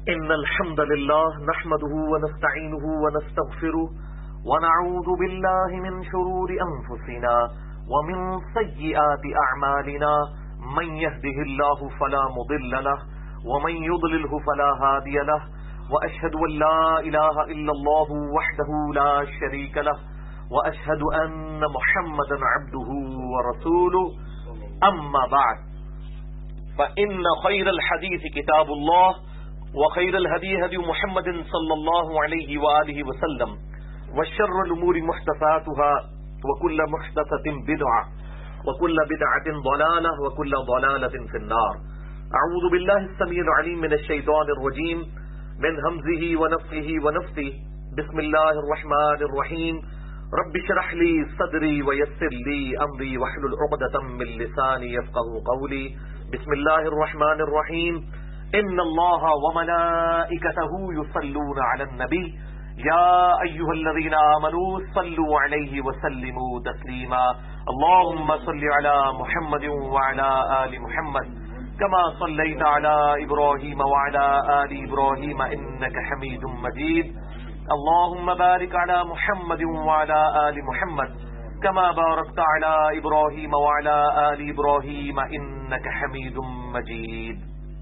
إن الحمد لله نحمده ونستعينه ونستغفره ونعوذ بالله من شرور أنفسنا ومن سيئات أعمالنا من يهده الله فلا مضل له ومن يضلله فلا هادي له وأشهد أن لا إله إلا الله وحده لا شريك له وأشهد أن محمدا عبده ورسوله أما بعد فإن خير الحديث كتاب الله وخير الهدي هدي محمد صلى الله عليه وآله وسلم وشر الأمور محدثاتها وكل محدثة بدعة وكل بدعة ضلالة وكل ضلالة في النار. أعوذ بالله السميع العليم من الشيطان الرجيم من همزه ونفخه ونفثه. بسم الله الرحمن الرحيم. رب اشرح لي صدري ويسر لي أمري واحلل عقدة من لساني يفقهوا قولي. بسم الله الرحمن الرحيم. إن الله وملائكته يصلون على النبي يا أيها الذين آمنوا صلوا عليه وسلموا تسليما. اللهم صل على محمد وعلى آل محمد كما صليت على إبراهيم وعلى آل إبراهيم إنك حميد مجيد. اللهم بارك على محمد وعلى آل محمد كما باركت على إبراهيم وعلى آل إبراهيم إنك حميد مجيد.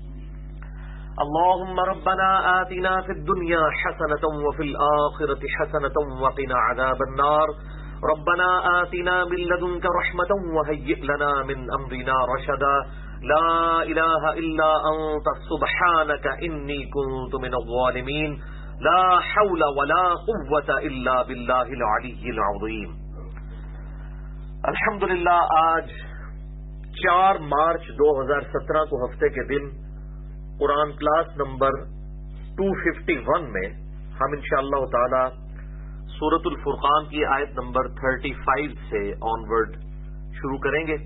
اللهم ربنا آتنا في الدنيا حسنة وفي الآخرة حسنة وقنا عذاب النار. ربنا آتنا من لدنك رحمة وهيئ لنا من أمرنا رشدا. لا إله إلا أنت سبحانك إني كنت من الظالمين. لا حول ولا قوة إلا بالله العلي العظيم. الحمدللہ آج 4 مارچ 2017 کو ہفتے کے دن قرآن کلاس نمبر 251 میں ہم انشاءاللہ تعالی سورۃ الفرقان کی آیت نمبر 35 سے آنورڈ شروع کریں گے.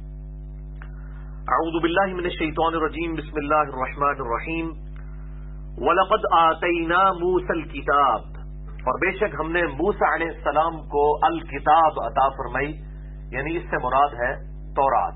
اعوذ باللہ من الشیطان الرجیم. بسم اللہ الرحمن الرحیم. وَلَقَدْ آتَيْنَا مُوسَى الْكِتَابَ، اور بے شک ہم نے موسیٰ علیہ السلام کو الکتاب عطا فرمائی، یعنی اس سے مراد ہے تورات.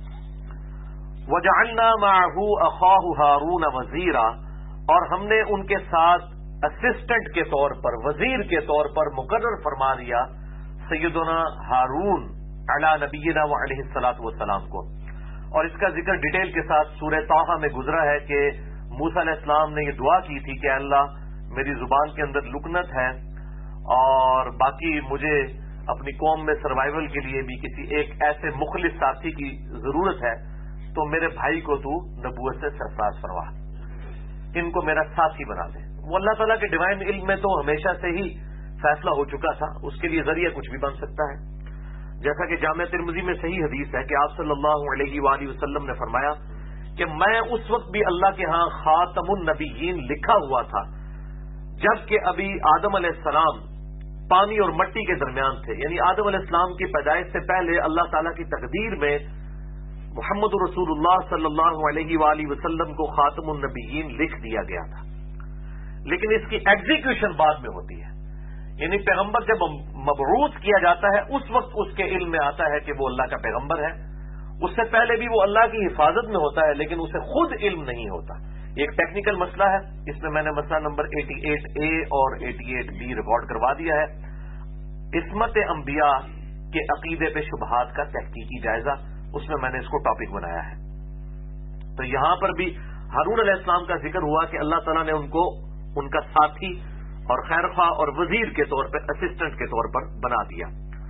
وَجَعَلْنَا مَعَهُ أَخَاهُ هَارُونَ وَزِيرًا، اور ہم نے ان کے ساتھ اسسٹنٹ کے طور پر، وزیر کے طور پر مقرر فرما دیا سیدنا ہارون علی نبینا وعلیہ الصلوۃ والسلام کو. اور اس کا ذکر ڈیٹیل کے ساتھ سورہ طٰہٰ میں گزرا ہے کہ موسیٰ علیہ السلام نے یہ دعا کی تھی کہ اللہ میری زبان کے اندر لکنت ہے اور باقی مجھے اپنی قوم میں سروائیول کے لیے بھی کسی ایک ایسے مخلص ساتھی کی ضرورت ہے، تو میرے بھائی کو تو نبوت سے سرفراز فرما، ان کو میرا ساتھی بنا دے. وہ اللہ تعالیٰ کے ڈیوائن علم میں تو ہمیشہ سے ہی فیصلہ ہو چکا تھا، اس کے لیے ذریعہ کچھ بھی بن سکتا ہے. جیسا کہ جامع ترمذی میں صحیح حدیث ہے کہ آپ صلی اللہ علیہ وآلہ وسلم نے فرمایا کہ میں اس وقت بھی اللہ کے ہاں خاتم النبیین لکھا ہوا تھا جبکہ ابھی آدم علیہ السلام پانی اور مٹی کے درمیان تھے. یعنی آدم علیہ السلام کی پیدائش سے پہلے اللہ تعالیٰ کی تقدیر میں محمد رسول اللہ صلی اللہ علیہ وآلہ وسلم کو خاتم النبیین لکھ دیا گیا تھا، لیکن اس کی ایگزیکیوشن بعد میں ہوتی ہے. یعنی پیغمبر جب مبعوث کیا جاتا ہے اس وقت اس کے علم میں آتا ہے کہ وہ اللہ کا پیغمبر ہے. اس سے پہلے بھی وہ اللہ کی حفاظت میں ہوتا ہے لیکن اسے خود علم نہیں ہوتا. یہ ایک ٹیکنیکل مسئلہ ہے، اس میں میں نے مسئلہ نمبر 88A اور 88B ریکارڈ کروا دیا ہے. عصمت انبیاء کے عقیدے پہ شبہات کا تحقیقی جائزہ، اس میں نے اس کو ٹاپک بنایا ہے. تو یہاں پر بھی ہارون علیہ السلام کا ذکر ہوا کہ اللہ تعالیٰ نے ان کو ان کا ساتھی اور خیرخواہ اور وزیر کے طور پر، اسسٹنٹ کے طور پر بنا دیا.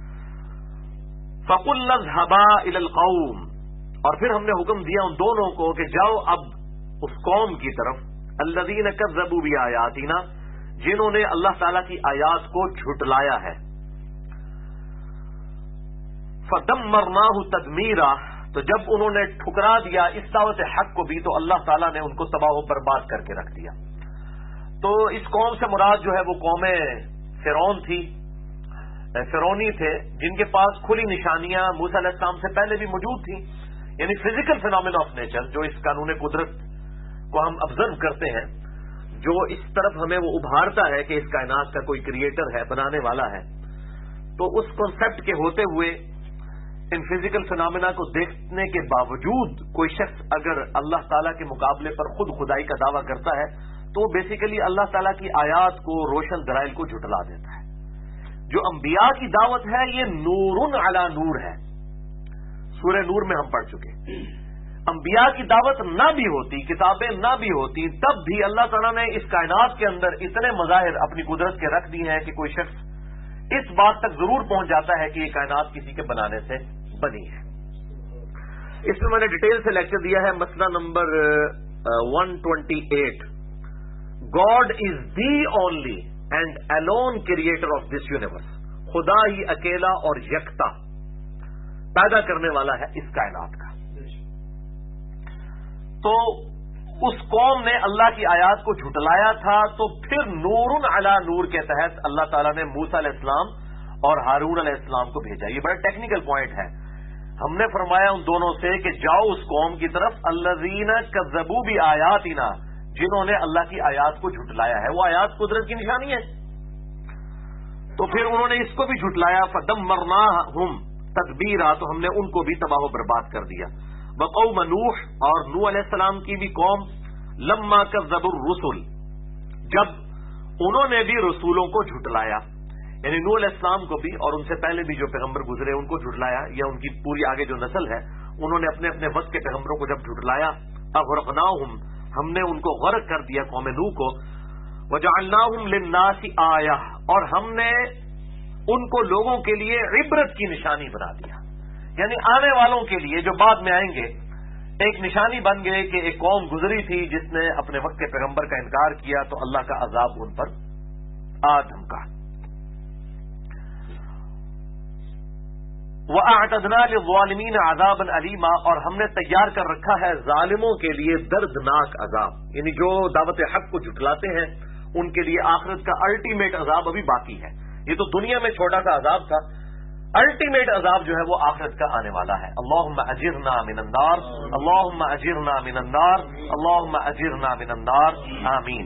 فَقُلْنَا اذْهَبَا إِلَى الْقَوْمِ، اور پھر ہم نے حکم دیا ان دونوں کو کہ جاؤ اب اس قوم کی طرف، الَّذِينَ كَذَّبُوا بِآيَاتِنَا، جنہوں نے اللہ تعالیٰ کی آیات کو جھٹلایا ہے. فَدَمَّرْنَاهُ تَدْمِيرًا، تو جب انہوں نے ٹھکرا دیا اس دعوت حق کو بھی تو اللہ تعالیٰ نے ان کو تباہ و برباد کر کے رکھ دیا. تو اس قوم سے مراد جو ہے وہ قوم فرعون تھی، فرعونی تھے، جن کے پاس کھلی نشانیاں موسیٰ علیہ السلام سے پہلے بھی موجود تھیں. یعنی فزیکل فینومینا آف نیچر، جو اس قانون قدرت کو ہم آبزرو کرتے ہیں، جو اس طرف ہمیں وہ ابھارتا ہے کہ اس کائنات کا کوئی کریٹر ہے، بنانے والا ہے. تو اس کانسیپٹ کے ہوتے ہوئے ان فزیکل فینومینا کو دیکھنے کے باوجود کوئی شخص اگر اللہ تعالیٰ کے مقابلے پر خود خدائی کا دعویٰ کرتا ہے تو بیسیکلی اللہ تعالیٰ کی آیات کو، روشن دلائل کو جھٹلا دیتا ہے. جو انبیاء کی دعوت ہے یہ نور علی نور ہے، سورہ نور میں ہم پڑھ چکے. انبیاء کی دعوت نہ بھی ہوتی، کتابیں نہ بھی ہوتی، تب بھی اللہ تعالیٰ نے اس کائنات کے اندر اتنے مظاہر اپنی قدرت کے رکھ دی ہیں کہ کوئی شخص اس بات تک ضرور پہنچ جاتا ہے کہ یہ کائنات کسی کے بنانے سے بنی ہے. اس میں نے ڈیٹیل سے لیکچر دیا ہے، مسئلہ number 128. God is the only and alone creator of this universe. خدا ہی اکیلا اور یکتا پیدا کرنے والا ہے اس کائنات کا. تو اس قوم نے اللہ کی آیات کو جھٹلایا تھا، تو پھر نور علی نور کے تحت اللہ تعالیٰ نے موسیٰ علیہ السلام اور ہارون علیہ السلام کو بھیجا. یہ بڑا ٹیکنیکل پوائنٹ ہے. ہم نے فرمایا ان دونوں سے کہ جاؤ اس قوم کی طرف الذین کذبوا بآیاتنا، جنہوں نے اللہ کی آیات کو جھٹلایا ہے. وہ آیات قدرت کی نشانی ہے، تو پھر انہوں نے اس کو بھی جھٹلایا. فدمرناہم تدبیرا، تو ہم نے ان کو بھی تباہ و برباد کر دیا. وقوم نوح، اور نوح علیہ السلام کی بھی قوم، لما کذبوا الرسل، جب انہوں نے بھی رسولوں کو جھٹلایا، یعنی نوح علیہ السلام کو بھی اور ان سے پہلے بھی جو پیغمبر گزرے ان کو جھٹلایا، یا ان کی پوری آگے جو نسل ہے انہوں نے اپنے اپنے وقت کے پیغمبروں کو جب جھٹلایا، اغرقناہم، ہم نے ان کو غرق کر دیا قوم نوح کو. وجعلناہم للناس آیہ، اور ہم نے ان کو لوگوں کے لیے عبرت کی نشانی بنا دیا، یعنی آنے والوں کے لیے جو بعد میں آئیں گے ایک نشانی بن گئے کہ ایک قوم گزری تھی جس نے اپنے وقت کے پیغمبر کا انکار کیا تو اللہ کا عذاب ان پر آ دھمکا. وَأَعْتَدْنَا لِلظَّالِمِينَ عَذَابًا أَلِيمًا، اور ہم نے تیار کر رکھا ہے ظالموں کے لیے دردناک عذاب. یعنی جو دعوت حق کو جھٹلاتے ہیں ان کے لیے آخرت کا الٹیمیٹ عذاب ابھی باقی ہے. یہ تو دنیا میں چھوٹا سا عذاب تھا، الٹیمیٹ عذاب جو ہے وہ آخرت کا آنے والا ہے. اللہم اجرنا من النار، اللہم اجرنا من النار، اللہم اجرنا من النار، آمین.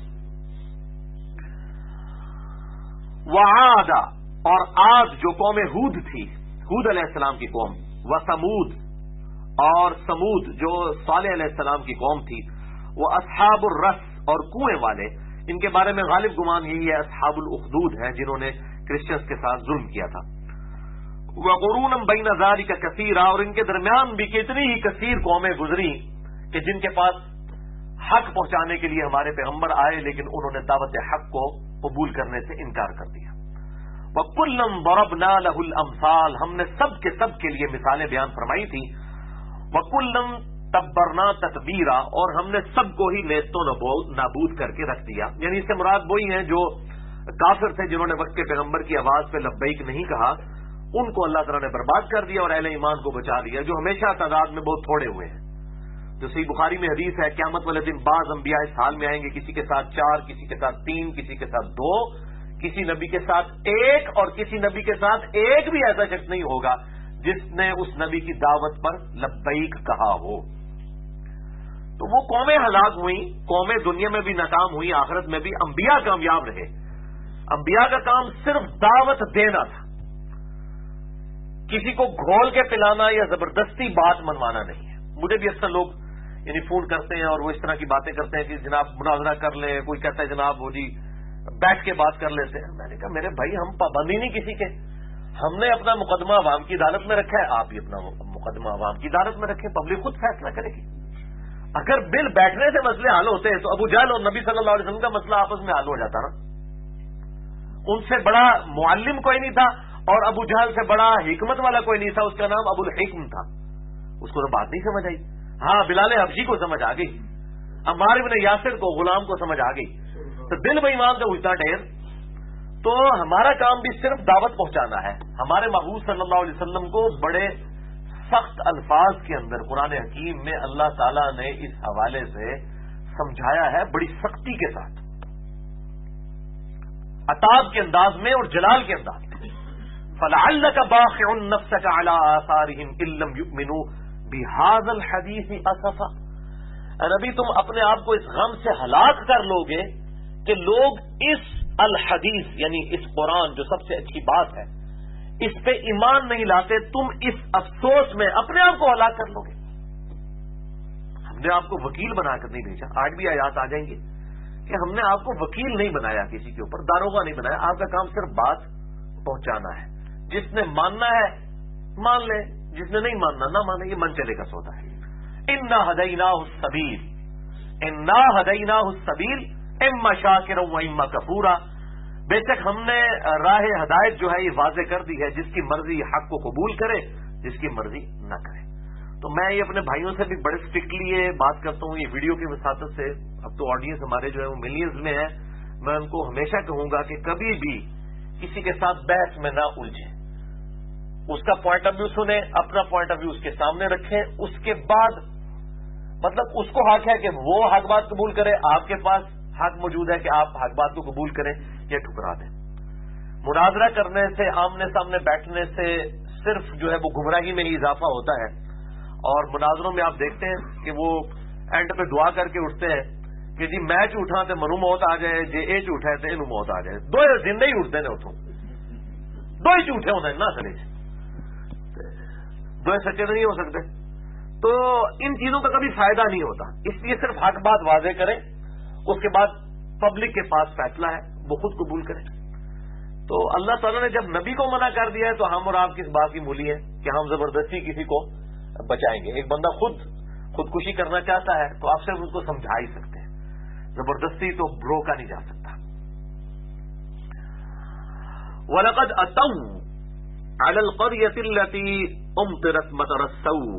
وعاد، اور عاد جو قوم ہود تھی، ہود علیہ السلام کی قوم، وثمود، اور سمود جو صالح علیہ السلام کی قوم تھی، وہ اصحاب الرس، اور کنویں والے. ان کے بارے میں غالب گمان یہی ہے اصحاب الاخدود ہیں جنہوں نے کرسچنز کے ساتھ ظلم کیا تھا. وقرون بین ذالک کثیرا، اور ان کے درمیان بھی کتنی ہی کثیر قومیں گزری کہ جن کے پاس حق پہنچانے کے لیے ہمارے پیغمبر آئے لیکن انہوں نے دعوت حق کو قبول کرنے سے انکار کر دیا. وَكُلًّا ضَرَبْنَا لَهُ الْأَمْثَالَ، ہم نے سب کے لیے مثالیں بیان فرمائی تھی. وَكُلًّا تَبَّرْنَا تَتْبِيرًا، اور ہم نے سب کو ہی نیست و نابود کر کے رکھ دیا. یعنی اس سے مراد وہی ہیں جو کافر تھے جنہوں نے وقت کے پیغمبر کی آواز پہ لبیک نہیں کہا، ان کو اللہ تعالیٰ نے برباد کر دیا اور اہل ایمان کو بچا لیا جو ہمیشہ تعداد میں بہت تھوڑے ہوئے ہیں. جو صحیح بخاری میں حدیث ہے قیامت والے دن بعض انبیاء اس حال میں آئیں گے، کسی کے ساتھ 4، کسی کے ساتھ 3، کسی کے ساتھ 2، کسی نبی کے ساتھ 1، اور کسی نبی کے ساتھ 1 بھی ایسا شخص نہیں ہوگا جس نے اس نبی کی دعوت پر لبیک کہا ہو. تو وہ قومیں ہلاک ہوئیں، قومیں دنیا میں بھی ناکام ہوئی، آخرت میں بھی. انبیاء کامیاب رہے. انبیاء کا کام صرف دعوت دینا تھا، کسی کو گھول کے پلانا یا زبردستی بات منوانا نہیں ہے. مجھے بھی اکثر لوگ یعنی فون کرتے ہیں اور وہ اس طرح کی باتیں کرتے ہیں کہ جناب مناظرہ کر لیں، کوئی کہتا ہے جناب وہ جی بیٹھ کے بات کر لیتے ہیں. میں نے کہا میرے بھائی ہم پابندی نہیں کسی کے، ہم نے اپنا مقدمہ عوام کی عدالت میں رکھا ہے، آپ بھی اپنا مقدمہ عوام کی عدالت میں رکھیں، پبلک خود فیصلہ کرے گی. اگر بل بیٹھنے سے مسئلے حل ہوتے ہیں تو ابو جہل اور نبی صلی اللہ علیہ وسلم کا مسئلہ آپس میں حل ہو جاتا نا. ان سے بڑا معلم کوئی نہیں تھا اور ابو جہل سے بڑا حکمت والا کوئی نہیں تھا، اس کا نام ابو الحکم تھا. اس کو تو بات نہیں سمجھ آئی. ہاں بلال حبشی کو سمجھ آ گئی، عمار بن یاسر کو، غلام کو سمجھ آ گئی. تو دل بے ایمان سے اٹھتا ڈھیر. تو ہمارا کام بھی صرف دعوت پہنچانا ہے. ہمارے محبوب صلی اللہ علیہ وسلم کو بڑے سخت الفاظ کے اندر قرآن حکیم میں اللہ تعالیٰ نے اس حوالے سے سمجھایا ہے، بڑی سختی کے ساتھ، عتاب کے انداز میں اور جلال کے انداز میں. فَلَعَلَّكَ بَاخِعٌ نَفْسَكَ عَلَىٰ آثَارِهِمْ إِن لَّمْ يُؤْمِنُوا بِهَٰذَا الْحَدِيثِ أَسَفًا. نبی تم اپنے آپ کو اس غم سے ہلاک کر لو گے کہ لوگ اس الحدیث یعنی اس قرآن جو سب سے اچھی بات ہے اس پہ ایمان نہیں لاتے، تم اس افسوس میں اپنے آپ کو ہلاک کر لو گے. ہم نے آپ کو وکیل بنا کر نہیں بھیجا. آج بھی آیات آ جائیں گے کہ ہم نے آپ کو وکیل نہیں بنایا کسی کے اوپر، داروغہ نہیں بنایا، آپ کا کام صرف بات پہنچانا ہے. جس نے ماننا ہے مان لے، جس نے نہیں ماننا نہ مانے، یہ من چلے کا سودا ہے. انا ہدیناہ السبیل، انا ہدیناہ السبیل اما شاکرا و اما کفورا. بے شک ہم نے راہ ہدایت جو ہے یہ واضح کر دی ہے، جس کی مرضی حق کو قبول کرے، جس کی مرضی نہ کرے. تو میں یہ اپنے بھائیوں سے بھی بڑے اسٹرکٹلی یہ بات کرتا ہوں، یہ ویڈیو کی وساطت سے. اب تو آڈینس ہمارے جو ہے وہ ملینز میں ہے. میں ان کو ہمیشہ کہوں گا کہ کبھی بھی کسی کے ساتھ بحث میں نہ الجھیں. اس کا پوائنٹ آف ویو سنیں، اپنا پوائنٹ آف ویو اس کے سامنے رکھیں، اس کے بعد مطلب اس کو حق ہے کہ وہ حق بات قبول کرے، آپ کے پاس حق موجود ہے کہ آپ حق بات کو قبول کریں یا ٹھکرا دیں. مناظرہ کرنے سے، آمنے سامنے بیٹھنے سے صرف جو ہے وہ گمراہی میں ہی اضافہ ہوتا ہے. اور مناظروں میں آپ دیکھتے ہیں کہ وہ اینڈ پہ دعا کر کے اٹھتے ہیں کہ جی میں جھوٹا تے منو موت آ جائے، جی اے جھوٹا ہے تے انو موت آ جائے. دو زندہ ہی اٹھتے ہیں اتوں، دو ہی جھوٹے ہوتے ہیں نہ سلے، دو سچے نہیں ہو سکتے. تو ان چیزوں کا کبھی فائدہ نہیں ہوتا. اس لیے صرف حق بات واضح کریں، اس کے بعد پبلک کے پاس فیصلہ ہے، وہ خود قبول کریں. تو اللہ تعالیٰ نے جب نبی کو منع کر دیا ہے تو ہم اور آپ کس بات کی مولی ہیں کہ ہم زبردستی کسی کو بچائیں گے. ایک بندہ خودکشی کرنا چاہتا ہے تو آپ صرف اس کو سمجھا ہی سکتے ہیں، زبردستی تو روکا نہیں جا سکتا. وَلَقَدْ أَتَوْا عَلَى الْقَرْيَةِ الَّتِي أُمْطِرَتْ مَطَرَ السَّوْءِ.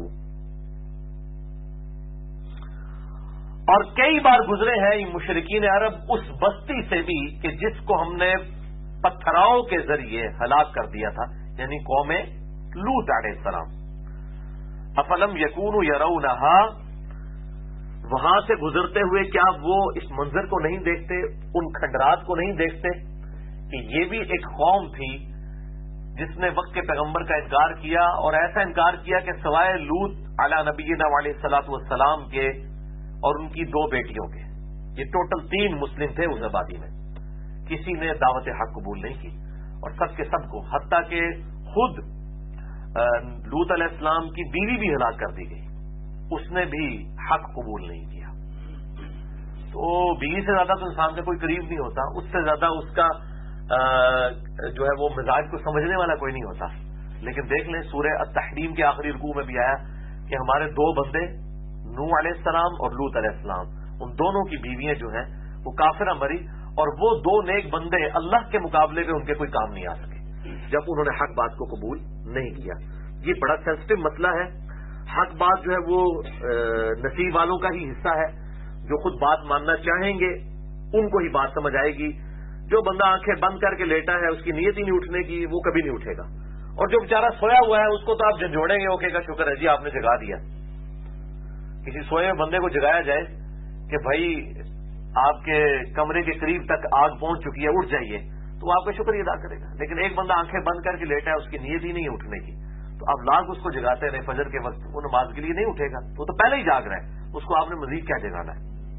اور کئی بار گزرے ہیں یہ مشرکین عرب اس بستی سے بھی کہ جس کو ہم نے پتھراؤں کے ذریعے ہلاک کر دیا تھا، یعنی قوم لوط علیہ السلام. افلم یکونوا یرونہا، وہاں سے گزرتے ہوئے کیا وہ اس منظر کو نہیں دیکھتے، ان کھنڈرات کو نہیں دیکھتے کہ یہ بھی ایک قوم تھی جس نے وقت کے پیغمبر کا انکار کیا، اور ایسا انکار کیا کہ سوائے لوط علی نبینا علیہ الصلوۃ والسلام کے اور ان کی دو بیٹیوں کے، یہ ٹوٹل 3 مسلم تھے اس آبادی میں، کسی نے دعوت حق قبول نہیں کی. اور سب کے سب کو، حتیٰ کہ خود لوط علیہ السلام کی بیوی بھی ہلاک کر دی گئی، اس نے بھی حق قبول نہیں کیا. تو بیوی سے زیادہ تو انسان سے کوئی قریب نہیں ہوتا، اس سے زیادہ اس کا جو ہے وہ مزاج کو سمجھنے والا کوئی نہیں ہوتا. لیکن دیکھ لیں سورہ التحریم کے آخری رکوع میں بھی آیا کہ ہمارے 2 بندے نوح علیہ السلام اور لوط علیہ السلام، ان دونوں کی بیویاں جو ہیں وہ کافرہ مری، اور وہ 2 نیک بندے اللہ کے مقابلے میں ان کے کوئی کام نہیں آ سکے جب انہوں نے حق بات کو قبول نہیں کیا. یہ بڑا سینسٹیو مسئلہ ہے. حق بات جو ہے وہ نصیب والوں کا ہی حصہ ہے. جو خود بات ماننا چاہیں گے ان کو ہی بات سمجھ آئے گی. جو بندہ آنکھیں بند کر کے لیٹا ہے، اس کی نیت ہی نہیں اٹھنے کی، وہ کبھی نہیں اٹھے گا. اور جو بیچارہ سویا ہوا ہے اس کو تو آپ جھنجھوڑیں گے، وہ کہے گا شکر ہے جی آپ نے جگا دیا. کسی سوئے ہوئے بندے کو جگایا جائے کہ بھائی آپ کے کمرے کے قریب تک آگ پہنچ چکی ہے، اٹھ جائیے، تو آپ کا شکریہ ادا کرے گا. لیکن ایک بندہ آنکھیں بند کر کے لیٹا ہے، اس کی نیت ہی نہیں اٹھنے کی، تو اب لاکھ اس کو جگاتے رہے فجر کے وقت، وہ نماز کے لیے نہیں اٹھے گا، وہ تو پہلے ہی جاگ رہا ہے، اس کو آپ نے مزید کیا جگانا ہے.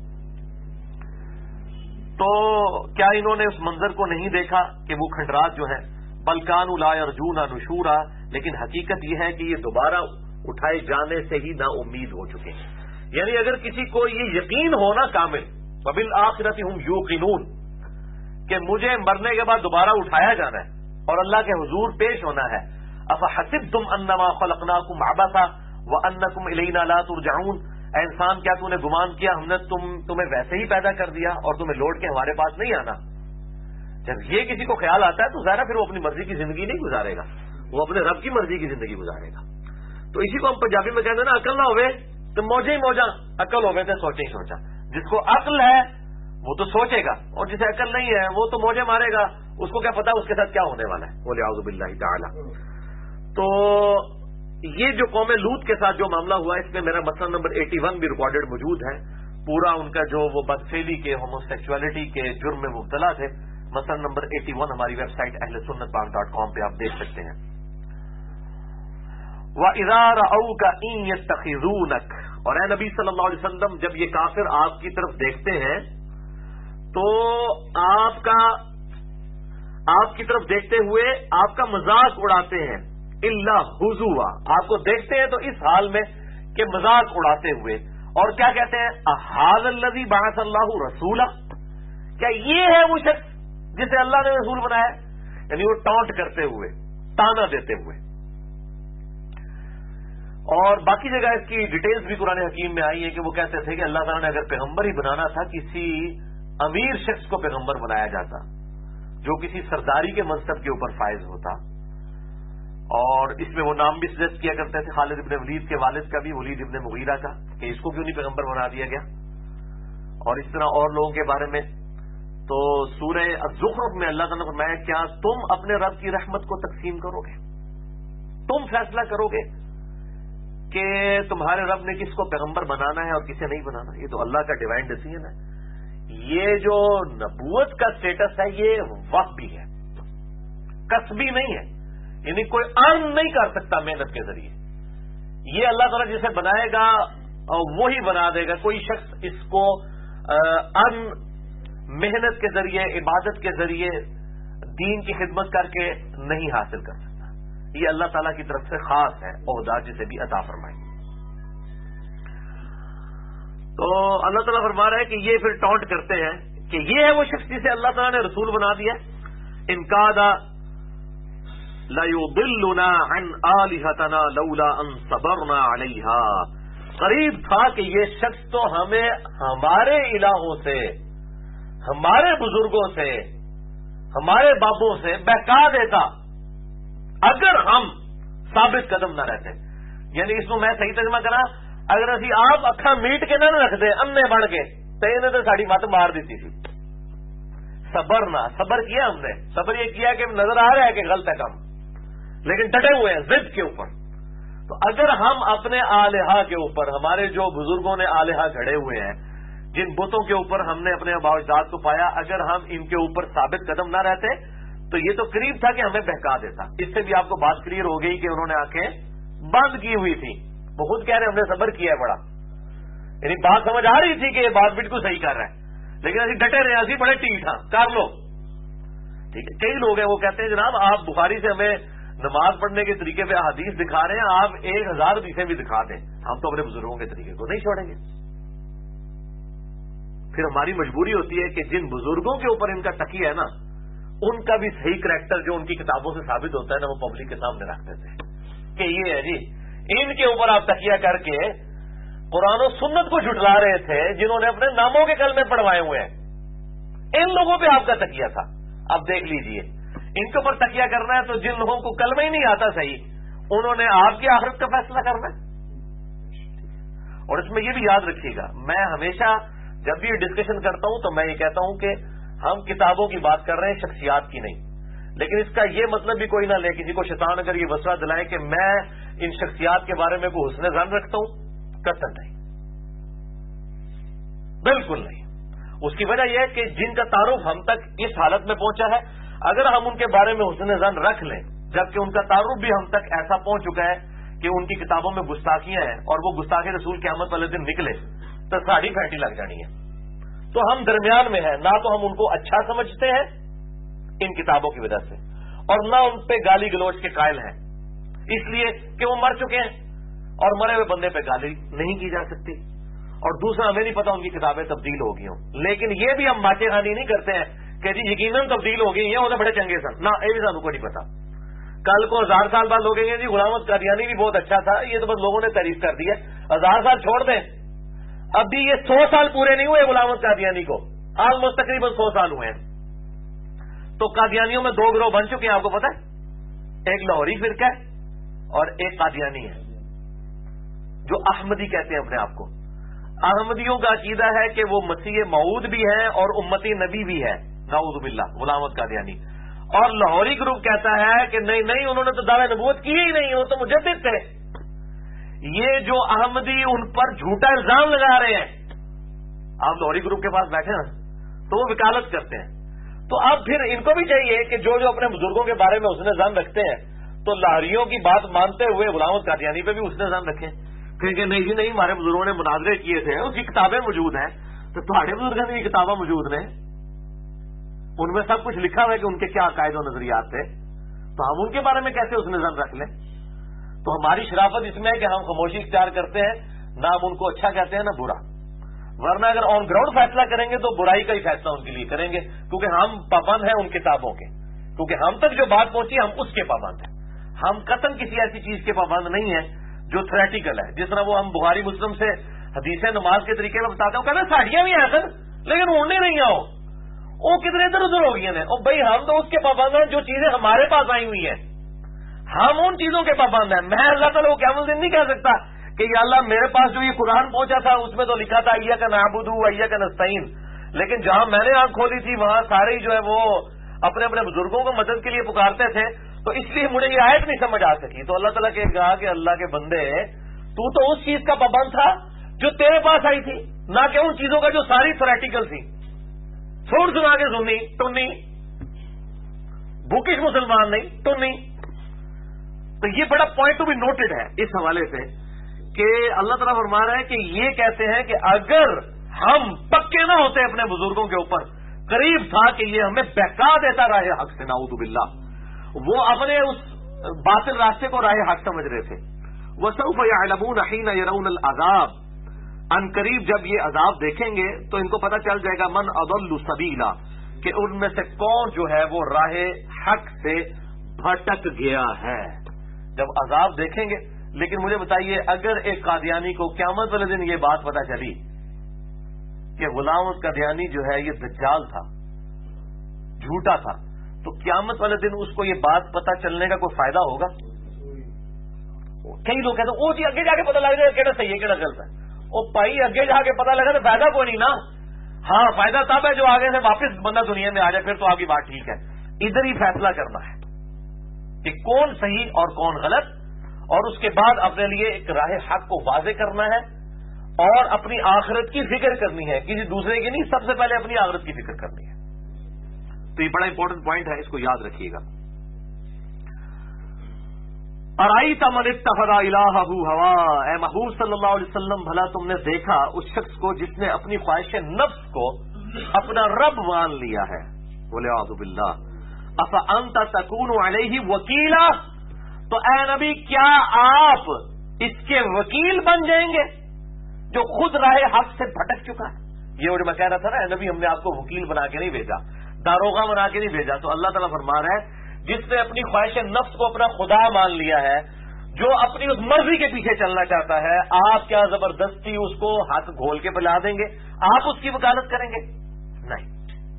تو کیا انہوں نے اس منظر کو نہیں دیکھا کہ وہ کھنڈرات جو ہیں بلکان لا یرجون نشورا، لیکن حقیقت یہ ہے کہ یہ دوبارہ اٹھائے جانے سے ہی نا امید ہو چکے ہیں. یعنی اگر کسی کو یہ یقین ہونا کامل وبالآخرۃ هم یوقنون کہ مجھے مرنے کے بعد دوبارہ اٹھایا جانا ہے اور اللہ کے حضور پیش ہونا ہے، افحسبتم انما خلقناکم عبثا وانکم الینا لا ترجعون، اے انسان کیا تو نے گمان کیا ہم نے تمہیں ویسے ہی پیدا کر دیا اور تمہیں لوٹ کے ہمارے پاس نہیں آنا. جب یہ کسی کو خیال آتا ہے تو ظاہر پھر وہ اپنی مرضی کی زندگی نہیں گزارے گا، وہ اپنے رب کی مرضی کی زندگی گزارے گا. تو اسی کو ہم پنجابی میں کہتے ہیں نا، عقل نہ ہوئے تو موجے ہی موجا، عقل ہوئے تو سوچے ہی سوچا. جس کو عقل ہے وہ تو سوچے گا، اور جسے عقل نہیں ہے وہ تو موجے مارے گا، اس کو کیا پتا اس کے ساتھ کیا ہونے والا ہے. بولے اعوذ باللہ تعالی. تو یہ جو قوم لوط کے ساتھ جو معاملہ ہوا، اس میں میرا مسئلہ نمبر 81 بھی ریکارڈڈ موجود ہے. پورا ان کا جو وہ بدفعلی کے، ہوموسیکچولیٹی کے جرم میں مبتلا تھے. مسئلہ نمبر 81 ہماری ویب سائٹ اہلسنت.com پہ آپ دیکھ سکتے ہیں. وَإِذَا رَأَوْكَ إِن يَتَّخِذُونَكَ، اور اے نبی صلی اللہ علیہ وسلم جب یہ کافر آپ کی طرف دیکھتے ہیں تو آپ کی طرف دیکھتے ہوئے آپ کا مذاق اڑاتے ہیں. الا حضوا، آپ کو دیکھتے ہیں تو اس حال میں کہ مذاق اڑاتے ہوئے، اور کیا کہتے ہیں احاذ الذی بعث اللہ رسولا، کیا یہ ہے وہ شخص جسے اللہ نے رسول بنایا؟ یعنی وہ ٹانٹ کرتے ہوئے، تانا دیتے ہوئے. اور باقی جگہ اس کی ڈیٹیلز بھی قرآن حکیم میں آئی ہے کہ وہ کہتے تھے کہ اللہ تعالیٰ نے اگر پیغمبر ہی بنانا تھا، کسی امیر شخص کو پیغمبر بنایا جاتا جو کسی سرداری کے منصب کے اوپر فائز ہوتا. اور اس میں وہ نام بھی سجیسٹ کیا کرتے تھے خالد ابن ولید کے والد کا بھی، ولید ابن مغیرہ کا، کہ اس کو کیوں نہیں پیغمبر بنا دیا گیا، اور اس طرح اور لوگوں کے بارے میں. تو سورہ الزخرف میں اللہ تعالیٰ نے فرمایا کیا تم اپنے رب کی رحمت کو تقسیم کرو گے؟ تم فیصلہ کرو گے کہ تمہارے رب نے کس کو پیغمبر بنانا ہے اور کسے نہیں بنانا؟ یہ تو اللہ کا ڈیوائن ڈیسیژن ہے. یہ جو نبوت کا سٹیٹس ہے یہ وقفی ہے، کسبی نہیں ہے. یعنی کوئی ارن نہیں کر سکتا محنت کے ذریعے. یہ اللہ تعالیٰ جسے بنائے گا وہی بنا دے گا. کوئی شخص اس کو ارن محنت کے ذریعے، عبادت کے ذریعے، دین کی خدمت کر کے نہیں حاصل کر سکتا. یہ اللہ تعالیٰ کی طرف سے خاص ہے عہدہ جسے بھی عطا فرمائے. تو اللہ تعالیٰ فرما رہا ہے کہ یہ پھر ٹانٹ کرتے ہیں کہ یہ ہے وہ شخص جسے اللہ تعالیٰ نے رسول بنا دیا. ان کادا لَيُضِلُّنَا عَنْ آلِهَتَنَا لَوْلَا أَن صَبَرْنَا عَلَيْهَا. قریب تھا کہ یہ شخص تو ہمیں ہمارے الہوں سے، ہمارے بزرگوں سے، ہمارے باپوں سے بہکا دیتا اگر ہم ثابت قدم نہ رہتے. یعنی اس کو میں صحیح ترجمہ کرا، اگر اسی آپ اکھاں میٹ کے نہ رکھتے انے بن کے تو انہیں تو ساڑی مت مار دیتی تھی. صبر نہ، صبر کیا ہم نے. صبر یہ کیا کہ نظر آ رہا ہے کہ غلط ہے کام، لیکن ڈٹے ہوئے ہیں ضد کے اوپر. تو اگر ہم اپنے آلہہ کے اوپر، ہمارے جو بزرگوں نے آلہہ گھڑے ہوئے ہیں، جن بتوں کے اوپر ہم نے اپنے آباء و اجداد کو پایا، اگر ہم ان کے اوپر ثابت قدم نہ رہتے تو یہ تو قریب تھا کہ ہمیں بہکا دیتا. اس سے بھی آپ کو بات کلیئر ہو گئی کہ انہوں نے آنکھیں بند کی ہوئی تھی. وہ خود کہہ رہے ہم نے صبر کیا ہے بڑا. یعنی بات سمجھ آ رہی تھی کہ یہ بات بالکل صحیح کر رہا ہے، لیکن ایسی ڈٹے رہے، ایسی بڑے ٹھیک ہاں کر لو. ٹھیک ہے. کئی لوگ ہیں وہ کہتے ہیں جناب آپ بخاری سے ہمیں نماز پڑھنے کے طریقے پہ احادیث دکھا رہے ہیں، آپ 1000 حدیثیں بھی دکھا دیں، ہم تو اپنے بزرگوں کے طریقے کو نہیں چھوڑیں گے. پھر ہماری مجبوری ہوتی ہے کہ جن بزرگوں کے اوپر ان کا تکیہ ہے نا، ان کا بھی صحیح کریکٹر جو ان کی کتابوں سے ثابت ہوتا ہے نا، وہ پبلک کے سامنے رکھ دیتے ہیں کہ یہ ہے جی ان کے اوپر آپ تکیہ کر کے قرآن و سنت کو جھٹلا رہے تھے جنہوں نے اپنے ناموں کے کلمے پڑھوائے ہوئے ہیں. ان لوگوں پہ آپ کا تکیہ تھا. اب دیکھ لیجئے ان کے اوپر تکیہ کرنا ہے تو جن لوگوں کو کلمہ ہی نہیں آتا صحیح، انہوں نے آپ کی آخرت کا فیصلہ کرنا ہے. اور اس میں یہ بھی یاد رکھیے گا، میں ہمیشہ جب بھی ڈسکشن کرتا ہوں تو میں یہ کہتا ہوں کہ ہم کتابوں کی بات کر رہے ہیں، شخصیات کی نہیں. لیکن اس کا یہ مطلب بھی کوئی نہ لے کسی کو شیطان اگر یہ وسوسہ دلائے کہ میں ان شخصیات کے بارے میں کوئی حسن ظن رکھتا ہوں، قطعاً نہیں، بالکل نہیں. اس کی وجہ یہ ہے کہ جن کا تعارف ہم تک اس حالت میں پہنچا ہے، اگر ہم ان کے بارے میں حسن ظن رکھ لیں، جبکہ ان کا تعارف بھی ہم تک ایسا پہنچ چکا ہے کہ ان کی کتابوں میں گستاخیاں ہیں اور وہ گستاخی رسول قیامت والے دن نکلے تو ساڑھی پھیٹی لگ جانی ہے. تو ہم درمیان میں ہیں، نہ تو ہم ان کو اچھا سمجھتے ہیں ان کتابوں کی وجہ سے، اور نہ ان پہ گالی گلوچ کے قائل ہیں اس لیے کہ وہ مر چکے ہیں اور مرے ہوئے بندے پہ گالی نہیں کی جا سکتی. اور دوسرا ہمیں نہیں پتا ان کی کتابیں تبدیل ہو گئی ہوں، لیکن یہ بھی ہم باچے خانی نہیں کرتے ہیں کہ جی یقیناً تبدیل ہو گئی ہیں، وہ تو بڑے چنگے سن. نہ یہ بھی سانوں کو نہیں پتا. کل کو 1000 سال بعد لوگ گے جی غلام احمد قادیانی بھی بہت اچھا تھا، یہ تو بس لوگوں نے تعریف کر دی ہے. 1000 سال چھوڑ دیں، ابھی یہ 100 سال پورے نہیں ہوئے غلام احمد قادیانی کو، آلموسٹ تقریباً 100 سال ہوئے ہیں. تو قادیانیوں میں 2 گروہ بن چکے ہیں، آپ کو پتا ہے، ایک لاہوری فرقہ ہے اور ایک قادیانی ہے جو احمدی کہتے ہیں اپنے آپ کو. احمدیوں کا عقیدہ ہے کہ وہ مسیح موعود بھی ہے اور امتی نبی بھی ہے، نعوذ باللہ، غلام احمد قادیانی. اور لاہوری گروپ کہتا ہے کہ نہیں نہیں، انہوں نے تو دعوی نبوت کی ہی نہیں، وہ تو مجدد تھے. یہ جو احمدی ان پر جھوٹا الزام لگا رہے ہیں، آپ لاہوری گروپ کے پاس بیٹھے نا تو وہ وکالت کرتے ہیں. تو اب پھر ان کو بھی چاہیے کہ جو اپنے بزرگوں کے بارے میں حسن ظن رکھتے ہیں تو لاہوریوں کی بات مانتے ہوئے غلام احمد قادیانی پہ بھی حسن ظن رکھیں کہ نہیں جی نہیں، ہمارے بزرگوں نے مناظرے کیے تھے، اس کی کتابیں موجود ہیں. تو تمہارے بزرگوں کی کتابیں موجود ہیں، ان میں سب کچھ لکھا ہوا ہے کہ ان کے کیا عقائد و نظریات تھے، تو ہم ان کے بارے میں کیسے حسن ظن رکھ لیں؟ تو ہماری شرافت اس میں ہے کہ ہم خاموشی اختیار کرتے ہیں، نہ ہم ان کو اچھا کہتے ہیں نہ برا. ورنہ اگر آن گراؤنڈ فیصلہ کریں گے تو برائی کا ہی فیصلہ ان کے لیے کریں گے، کیونکہ ہم پابند ہیں ان کتابوں کے، کیونکہ ہم تک جو بات پہنچی ہم اس کے پابند ہیں. ہم قطعاً کسی ایسی چیز کے پابند نہیں ہیں جو تھریٹیکل ہے. جس طرح وہ ہم بخاری مسلم سے حدیث نماز کے طریقے میں بتاتے ہیں، وہ کہتے ہیں ساڑیاں بھی ہیں سر لیکن اڑنے نہیں آؤ، وہ کتنے ادھر ادھر ہو گئی ہیں. اور بھائی ہم تو اس کے پابند ہیں جو چیزیں ہمارے پاس آئی ہوئی ہیں، ہم ان چیزوں کے پابند ہیں. میں اللہ تعالیٰ کو قیامت الدین نہیں کہہ سکتا کہ یا اللہ میرے پاس جو یہ قرآن پہنچا تھا اس میں تو لکھا تھا ایاک نعبد و ایاک نستعین، لیکن جہاں میں نے آنکھ کھولی تھی وہاں سارے ہی جو ہے وہ اپنے اپنے بزرگوں کو مدد کے لیے پکارتے تھے، تو اس لیے مجھے یہ آیت نہیں سمجھ آ سکی. تو اللہ تعالیٰ کے کہا کہ اللہ کے بندے تو اس چیز کا پابند تھا جو تیرے پاس آئی تھی، نہ کہ ان چیزوں کا جو ساری تھریٹیکل تھی. چھوڑ سنا کے سننی تو نہیں، بھوکش مسلمان نہیں تو نہیں. تو یہ بڑا پوائنٹ ٹو بی نوٹڈ ہے اس حوالے سے کہ اللہ تعالیٰ فرما رہا ہے کہ یہ کہتے ہیں کہ اگر ہم پکے نہ ہوتے اپنے بزرگوں کے اوپر، قریب تھا کہ یہ ہمیں بہکا دیتا راہ حق سے، نعوذ باللہ. وہ اپنے اس باطل راستے کو راہ حق سمجھ رہے تھے. وَسَوْفَ يَعْلَمُونَ حِينَ يَرَوْنَ الْعَذَابَ، ان قریب جب یہ عذاب دیکھیں گے تو ان کو پتہ چل جائے گا من اضل سبیلا، کہ ان میں سے کون جو ہے وہ راہ حق سے بھٹک گیا ہے. جب عذاب دیکھیں گے. لیکن مجھے بتائیے اگر ایک قادیانی کو قیامت والے دن یہ بات پتہ چلی کہ غلام قادیانی جو ہے یہ دجال تھا، جھوٹا تھا، تو قیامت والے دن اس کو یہ بات پتہ چلنے کا کوئی فائدہ ہوگا؟ کئی لوگ کہتے ہیں وہ جی اگے جا کے پتہ لگ جائے کہڑا صحیح ہے کہڑا غلط ہے. وہ بھائی اگے جا کے پتہ لگا تو فائدہ کوئی نہیں نا. ہاں فائدہ تب ہے جو آگے سے واپس بندہ دنیا میں آ جائے، پھر تو آپ کی بات ٹھیک ہے. ادھر ہی فیصلہ کرنا ہے کہ کون صحیح اور کون غلط، اور اس کے بعد اپنے لیے ایک راہ حق کو واضح کرنا ہے اور اپنی آخرت کی فکر کرنی ہے، کسی دوسرے کی نہیں، سب سے پہلے اپنی آخرت کی فکر کرنی ہے. تو یہ بڑا امپورٹنٹ پوائنٹ ہے، اس کو یاد رکھیے گا. ارائیت من اتخذ الہہ ہوا، اے محبوب صلی اللہ علیہ وسلم بھلا تم نے دیکھا اس شخص کو جس نے اپنی خواہش نفس کو اپنا رب مان لیا ہے. والعیاذ باللہ. افانت تکون علیہ وکیلا، تو اے نبی کیا آپ اس کے وکیل بن جائیں گے جو خود راہ حق سے بھٹک چکا ہے؟ یہ وہ جو میں کہہ رہا تھا نا، اے نبی ہم نے آپ کو وکیل بنا کے نہیں بھیجا، داروغہ بنا کے نہیں بھیجا. تو اللہ تعالیٰ فرما رہا ہے جس نے اپنی خواہش نفس کو اپنا خدا مان لیا ہے، جو اپنی اس مرضی کے پیچھے چلنا چاہتا ہے، آپ کیا زبردستی اس کو ہاتھ گھول کے پلا دیں گے؟ آپ اس کی وکالت کریں گے؟ نہیں.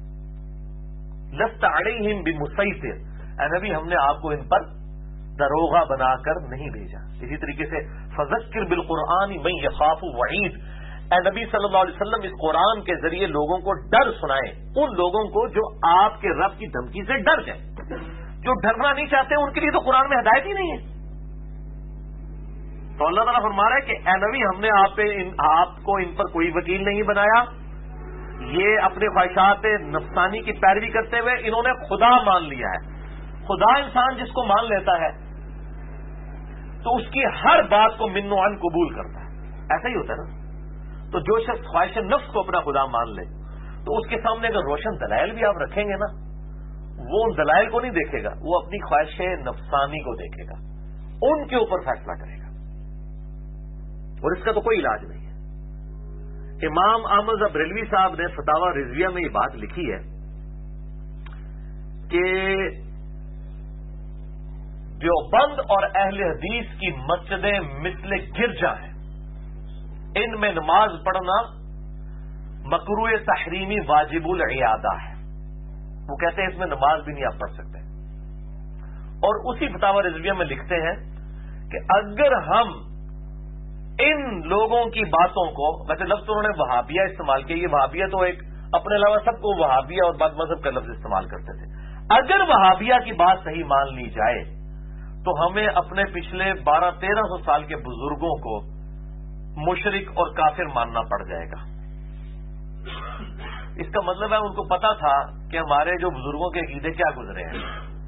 لست علیہم بمسیطر، اے نبی ہم نے آپ کو ان پر داروغہ بنا کر نہیں بھیجا. اسی طریقے سے فذکر بالقرآن من یخاف وعید، اے نبی صلی اللہ علیہ وسلم اس قرآن کے ذریعے لوگوں کو ڈر سنائیں، ان لوگوں کو جو آپ کے رب کی دھمکی سے ڈر جائیں. جو ڈرنا نہیں چاہتے ان کے لیے تو قرآن میں ہدایت ہی نہیں ہے. تو اللہ تعالیٰ فرما رہا ہے کہ اے نبی ہم نے آپ کو ان پر کوئی وکیل نہیں بنایا. یہ اپنے خواہشات نفسانی کی پیروی کرتے ہوئے انہوں نے خدا مان لیا ہے. خدا انسان جس کو مان لیتا ہے تو اس کی ہر بات کو من و عن قبول کرتا ہے. ایسا ہی ہوتا ہے نا. تو جو شخص خواہش نفس کو اپنا خدا مان لے تو اس کے سامنے اگر روشن دلائل بھی آپ رکھیں گے نا، وہ ان دلائل کو نہیں دیکھے گا، وہ اپنی خواہش نفسانی کو دیکھے گا، ان کے اوپر فیصلہ کرے گا، اور اس کا تو کوئی علاج نہیں ہے. امام احمد بریلوی صاحب نے فتاوی رضویہ میں یہ بات لکھی ہے کہ دیوبند اور اہل حدیث کی مسجدیں مثل گرجا ہیں، ان میں نماز پڑھنا مکروہ تحریمی واجب العیادہ ہے. وہ کہتے ہیں اس میں نماز بھی نہیں آپ پڑھ سکتے. اور اسی فتاوی رضویہ میں لکھتے ہیں کہ اگر ہم ان لوگوں کی باتوں کو، ویسے لفظ انہوں نے وہابیہ استعمال کیا، یہ وہابیہ تو ایک اپنے علاوہ سب کو وہابیہ اور بعد مذہب کا لفظ استعمال کرتے تھے. اگر وہابیہ کی بات صحیح مان لی جائے تو ہمیں اپنے پچھلے 1200-1300 سال کے بزرگوں کو مشرک اور کافر ماننا پڑ جائے گا. اس کا مطلب ہے ان کو پتا تھا کہ ہمارے جو بزرگوں کے عقیدے کیا گزرے ہیں،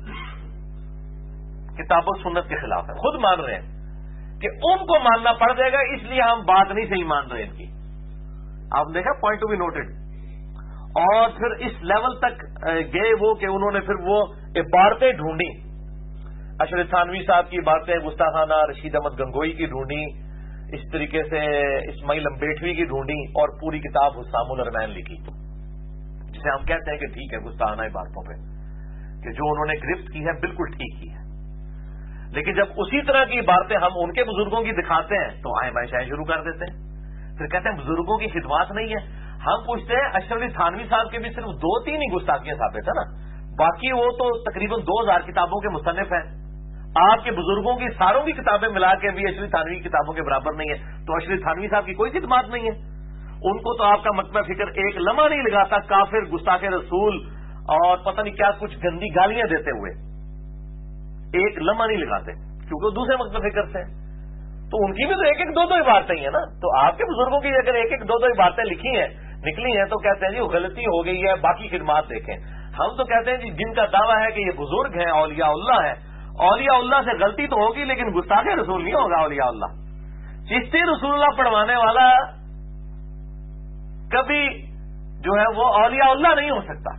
کتاب و سنت کے خلاف ہے. خود مان رہے ہیں کہ ان کو ماننا پڑ جائے گا، اس لیے ہم بات نہیں صحیح مان رہے ان کی. آپ نے دیکھا پوائنٹ ٹو بی نوٹڈ. اور پھر اس لیول تک گئے وہ کہ انہوں نے پھر وہ عبارتیں ڈھونڈی. اشرف تھانوی صاحب کی عبارتیں گستاخانہ، رشید احمد گنگوئی کی ڈھونڈی، اس طریقے سے اسماعیل امبیٹوی کی ڈھونڈی اور پوری کتاب حسام الرمین لکھی، جسے ہم کہتے ہیں کہ ٹھیک ہے گستاخانہ عبارتوں پہ کہ جو انہوں نے گرفت کی ہے بالکل ٹھیک کی ہے، لیکن جب اسی طرح کی عبارتیں ہم ان کے بزرگوں کی دکھاتے ہیں تو آئیں بائیں شائیں شروع کر دیتے ہیں، پھر کہتے ہیں بزرگوں کی خدمات نہیں ہے۔ ہم پوچھتے ہیں اشرف علی تھانوی صاحب کے بھی صرف 2-3 ہی گستاخیاں ثابت ہے نا، باقی وہ تو تقریباً 2000 کتابوں کے مصنف ہیں۔ آپ کے بزرگوں کی ساروں کی کتابیں ملا کے بھی اشرف تھانوی کی کتابوں کے برابر نہیں ہے، تو اشرف تھانوی صاحب کی کوئی خدمات نہیں ہے۔ ان کو تو آپ کا مکتبہ فکر ایک لمحہ نہیں لگاتا کافر، گستاخ رسول اور پتہ نہیں کیا کچھ گندی گالیاں دیتے ہوئے، ایک لمحہ نہیں لگاتے کیونکہ وہ دوسرے مکتبہ فکر سے، تو ان کی بھی تو ایک ایک 2-2 عبارتیں ہیں نا، تو آپ کے بزرگوں کی اگر ایک ایک 2-2 عبارتیں لکھی ہیں نکلی ہیں تو کہتے ہیں جی غلطی ہو گئی ہے، باقی خدمات دیکھیں۔ ہم تو کہتے ہیں جی جن کا دعویٰ ہے کہ یہ بزرگ ہیں، اولیاء اللہ ہے، اولیاء اللہ سے غلطی تو ہوگی لیکن گستاخ رسول نہیں ہوگا اولیاء اللہ۔ چشتی رسول اللہ پڑھوانے والا کبھی جو ہے وہ اولیاء اللہ نہیں ہو سکتا،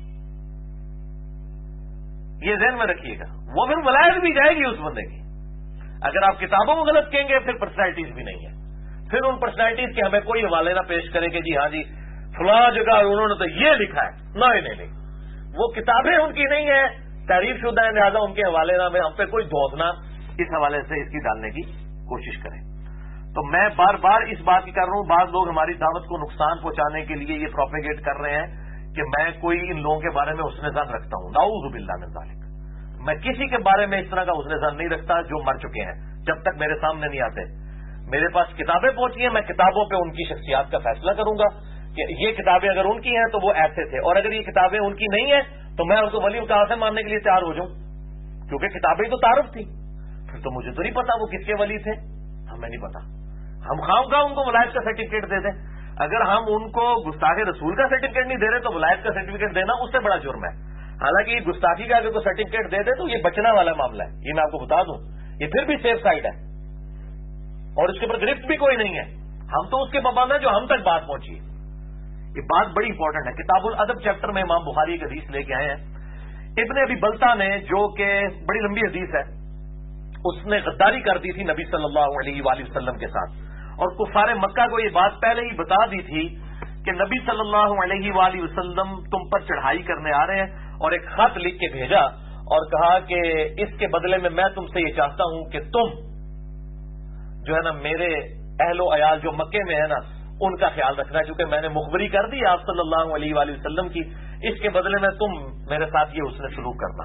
یہ ذہن میں رکھیے گا، وہ پھر ولایت بھی جائے گی اس بندے کی۔ اگر آپ کتابوں کو غلط کہیں گے پھر پرسنالٹیز بھی نہیں ہے، پھر ان پرسنالٹیز کے ہمیں کوئی حوالے نہ پیش کریں کہ جی ہاں جی فلاں جگہ انہوں نے تو یہ لکھا ہے، نہیں، وہ کتابیں ان کی نہیں ہیں، تعریف شدہ ہے، لہٰذا ان کے حوالے نہ ہم پہ کوئی دوہنا اس حوالے سے اس کی ڈالنے کی کوشش کریں۔ تو میں بار بار اس بات کی کر رہا ہوں، بعض لوگ ہماری دعوت کو نقصان پہنچانے کے لیے یہ پروپیگیٹ کر رہے ہیں کہ میں کوئی ان لوگوں کے بارے میں حسن ظن رکھتا ہوں، نعوذ باللہ من ذالک۔ میں کسی کے بارے میں اس طرح کا حسن ظن نہیں رکھتا جو مر چکے ہیں، جب تک میرے سامنے نہیں آتے۔ میرے پاس کتابیں پہنچی ہیں، میں کتابوں پہ ان کی شخصیات کا فیصلہ کروں گا کہ یہ کتابیں اگر ان کی ہیں تو وہ ایسے تھے، اور اگر یہ کتابیں ان کی نہیں ہیں تو میں ان کو ولی کہاں سے ماننے کے لیے تیار ہو جاؤں، کیونکہ کتابیں تو تعارف تھی، پھر تو مجھے تو نہیں پتا وہ کس کے ولی تھے، ہمیں نہیں پتا، ہم خواہ ان کو ولایت کا سرٹیفکیٹ دے دیں۔ اگر ہم ان کو گستاخ رسول کا سرٹیفکیٹ نہیں دے رہے تو ولایت کا سرٹیفکیٹ دینا اس سے بڑا جرم ہے۔ حالانکہ یہ گستاخی کا اگر کوئی سرٹیفکیٹ دے دے تو یہ بچنا والا معاملہ ہے، یہ میں آپ کو بتا دوں، یہ پھر بھی سیف سائڈ ہے اور اس کے اوپر گرفت بھی کوئی نہیں ہے، ہم تو اس کے پابند ہیں جو ہم تک بات پہنچی ہے۔ یہ بات بڑی امپورٹنٹ ہے۔ کتاب الادب چیپٹر میں امام بخاری ایک حدیث لے کے آئے ہیں، ابن ابی بلتا نے، جو کہ بڑی لمبی حدیث ہے، اس نے غداری کر دی تھی نبی صلی اللہ علیہ وآلہ وسلم کے ساتھ، اور کفار مکہ کو یہ بات پہلے ہی بتا دی تھی کہ نبی صلی اللہ علیہ وآلہ وسلم تم پر چڑھائی کرنے آ رہے ہیں، اور ایک خط لکھ کے بھیجا اور کہا کہ اس کے بدلے میں میں تم سے یہ چاہتا ہوں کہ تم جو ہے نا میرے اہل و عیال جو مکے میں ہے نا ان کا خیال رکھنا، چونکہ میں نے مخبری کر دی آپ صلی اللہ علیہ وآلہ وسلم کی، اس کے بدلے میں تم میرے ساتھ یہ حسن سلوک کرنا۔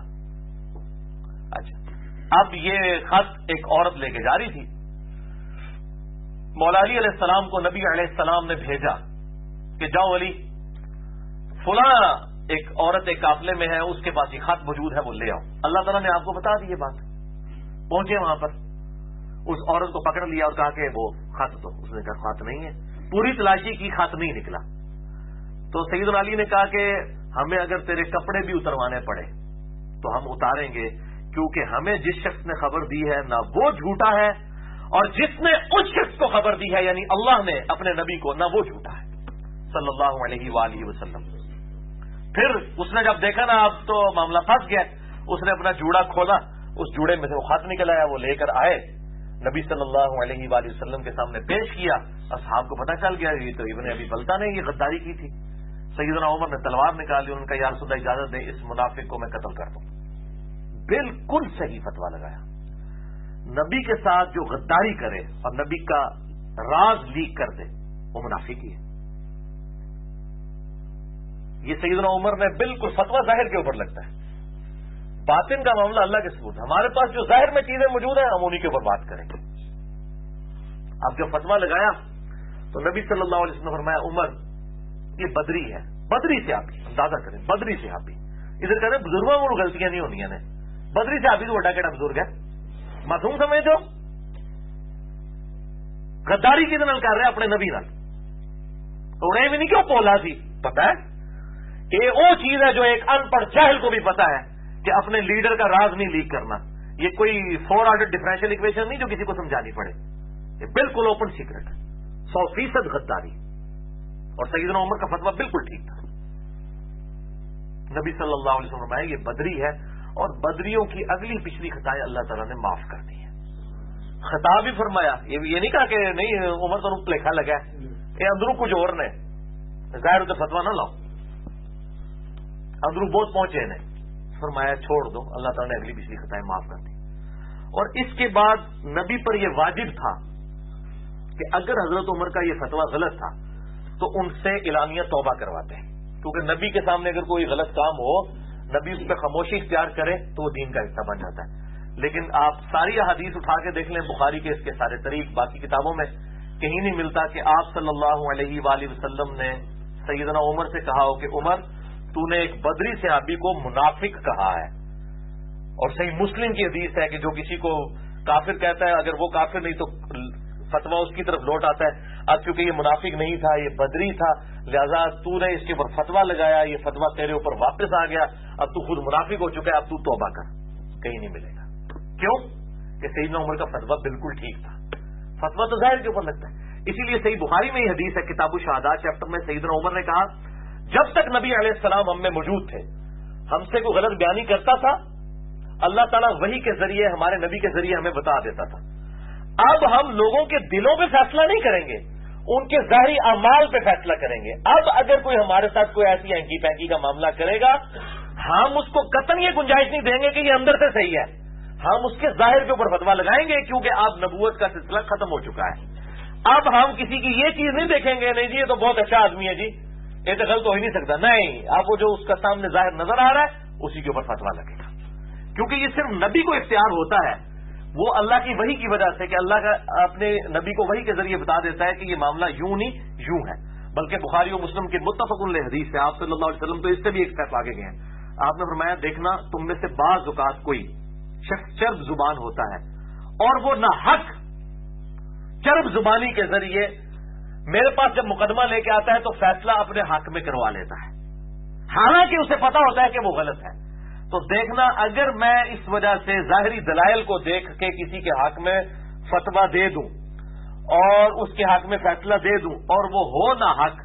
اچھا، اب یہ خط ایک عورت لے کے جا رہی تھی، مولا علی علیہ السلام کو نبی علیہ السلام نے بھیجا کہ جاؤ علی، فلاں ایک عورت ایک قافلے میں ہے، اس کے پاس یہ خط موجود ہے، وہ لے آؤ۔ اللہ تعالیٰ نے آپ کو بتا دی یہ بات، پہنچے وہاں پر، اس عورت کو پکڑ لیا اور کہا کہ وہ خط دو، اس نے کہا خط نہیں ہے، پوری تلاشی کی، خط نہیں نکلا۔ تو سیدنا علی نے کہا کہ ہمیں اگر تیرے کپڑے بھی اتروانے پڑے تو ہم اتاریں گے، کیونکہ ہمیں جس شخص نے خبر دی ہے نہ وہ جھوٹا ہے، اور جس نے اس شخص کو خبر دی ہے یعنی اللہ نے اپنے نبی کو، نہ وہ جھوٹا ہے صلی اللہ علیہ وآلہ وسلم۔ پھر اس نے جب دیکھا نا اب تو معاملہ پھنس گیا، اس نے اپنا جوڑا کھولا، اس جوڑے میں سے وہ خط نکل آیا، وہ لے کر آئے نبی صلی اللہ علیہ وآلہ وسلم کے سامنے پیش کیا۔ اصحاب کو پتہ چل گیا یہ تو ابن ابی بلتا نے یہ غداری کی تھی۔ سیدنا عمر نے تلوار نکالی، ان کا یا رسول اللہ اجازت دے اس منافق کو میں قتل کر دوں۔ بالکل صحیح فتویٰ لگایا۔ نبی کے ساتھ جو غداری کرے اور نبی کا راز لیک کر دے وہ منافق ہی ہے۔ یہ سیدنا عمر نے بالکل فتویٰ ظاہر کے اوپر لگتا ہے، باطن کا معاملہ اللہ کے ثبوت۔ ہمارے پاس جو ظاہر میں چیزیں موجود ہیں ہم انہی کے اوپر بات کریں گے۔ اب جب فتویٰ لگایا تو نبی صلی اللہ علیہ وسلم نے فرمایا عمر یہ بدری ہے، بدری سے آپ اندازہ کریں، بدری سے آپ ادھر کہتے ہیں بزرگوں کو غلطیاں نہیں ہونی نے، بدری سے آپ تو بڑا کیڑا بزرگ ہے، معصوم سمجھتے ہو؟ غداری کس نال کر رہے اپنے نبی نال، انہیں بھی نہیں کیوں بولا سی، پتا ہے یہ وہ چیز ہے جو ایک ان پڑھ جاہل کو بھی پتا ہے کہ اپنے لیڈر کا راز نہیں لیک کرنا۔ یہ کوئی 4 آرڈر ڈفرینشیل اکویشن نہیں جو کسی کو سمجھانی پڑے، یہ بالکل اوپن سیکرٹ ہے، 100% غداری۔ اور سیدنا عمر کا فتویٰ بالکل ٹھیک تھا۔ نبی صلی اللہ علیہ وسلم یہ بدری ہے، اور بدریوں کی اگلی پچھلی خطائیں اللہ تعالیٰ نے معاف کر دی ہیں۔ خطاب بھی فرمایا، یہ نہیں کہا کہ نہیں عمر تو لکھا لگا ہے، یہ اندروں کچھ اور نے ظاہر تو فتوا نہ لاؤ، اندروں بہت پہنچے نے، فرمایا چھوڑ دو، اللہ تعالیٰ نے اگلی پچھلی خطائیں معاف کر دی۔ اور اس کے بعد نبی پر یہ واجب تھا کہ اگر حضرت عمر کا یہ فتوا غلط تھا تو ان سے اعلانیہ توبہ کرواتے ہیں، کیونکہ نبی کے سامنے اگر کوئی غلط کام ہو، نبی اس پہ خاموشی اختیار کرے تو وہ دین کا حصہ بن جاتا ہے۔ لیکن آپ ساری احادیث اٹھا کے دیکھ لیں، بخاری کے اس کے سارے طریق، باقی کتابوں میں کہیں نہیں ملتا کہ آپ صلی اللہ علیہ وآلہ وسلم نے سیدنا عمر سے کہا ہو کہ عمر تو نے ایک بدری صحابی کو منافق کہا ہے۔ اور صحیح مسلم کی حدیث ہے کہ جو کسی کو کافر کہتا ہے، اگر وہ کافر نہیں تو فتویٰ اس کی طرف لوٹ آتا ہے، اب کیونکہ یہ منافق نہیں تھا، یہ بدری تھا، لہذا تو نے اس کے اوپر فتویٰ لگایا، یہ فتویٰ تیرے اوپر واپس آ گیا، اب تو خود منافق ہو چکا ہے، اب تو توبہ کر۔ کہیں نہیں ملے گا۔ کیوں کہ سیدنا عمر کا فتویٰ بالکل ٹھیک تھا، فتویٰ تو ظاہر کے اوپر لگتا ہے۔ اسی لیے صحیح بخاری میں یہ حدیث ہے، کتاب الشہادات چیپٹر میں سیدنا عمر نے کہا جب تک نبی علیہ السلام ہم میں موجود تھے، ہم سے کوئی غلط بیانی کرتا تھا، اللہ تعالیٰ وحی کے ذریعے ہمارے نبی کے ذریعے ہمیں بتا دیتا تھا۔ اب ہم لوگوں کے دلوں پہ فیصلہ نہیں کریں گے، ان کے ظاہری اعمال پہ فیصلہ کریں گے۔ اب اگر کوئی ہمارے ساتھ کوئی ایسی اینکی پینکی کا معاملہ کرے گا، ہم اس کو قطعاً یہ گنجائش نہیں دیں گے کہ یہ اندر سے صحیح ہے، ہم اس کے ظاہر کے اوپر فتویٰ لگائیں گے، کیونکہ اب نبوت کا سلسلہ ختم ہو چکا ہے۔ اب ہم کسی کی یہ چیز نہیں دیکھیں گے نہیں جی یہ تو بہت اچھا آدمی ہے جی، یہ تو غلط ہو ہی نہیں سکتا، نہیں، اب وہ جو اس کا سامنے ظاہر نظر آ رہا ہے اسی کے اوپر فتویٰ لگے گا، کیونکہ یہ صرف نبی کو اختیار ہوتا ہے، وہ اللہ کی وحی کی وجہ سے کہ اللہ کا اپنے نبی کو وحی کے ذریعے بتا دیتا ہے کہ یہ معاملہ یوں نہیں یوں ہے۔ بلکہ بخاری و مسلم کی متفق علیہ حدیث ہے، آپ صلی اللہ علیہ وسلم تو اس سے بھی ایک اسٹیپ آگے گئے ہیں۔ آپ نے فرمایا دیکھنا تم میں سے بعض اوقات کوئی شخص چرب زبان ہوتا ہے اور وہ نہ حق چرب زبانی کے ذریعے میرے پاس جب مقدمہ لے کے آتا ہے تو فیصلہ اپنے حق میں کروا لیتا ہے، حالانکہ اسے پتا ہوتا ہے کہ وہ غلط ہے۔ تو دیکھنا اگر میں اس وجہ سے ظاہری دلائل کو دیکھ کے کسی کے حق میں فتویٰ دے دوں اور اس کے حق میں فیصلہ دے دوں اور وہ ہو نہ حق،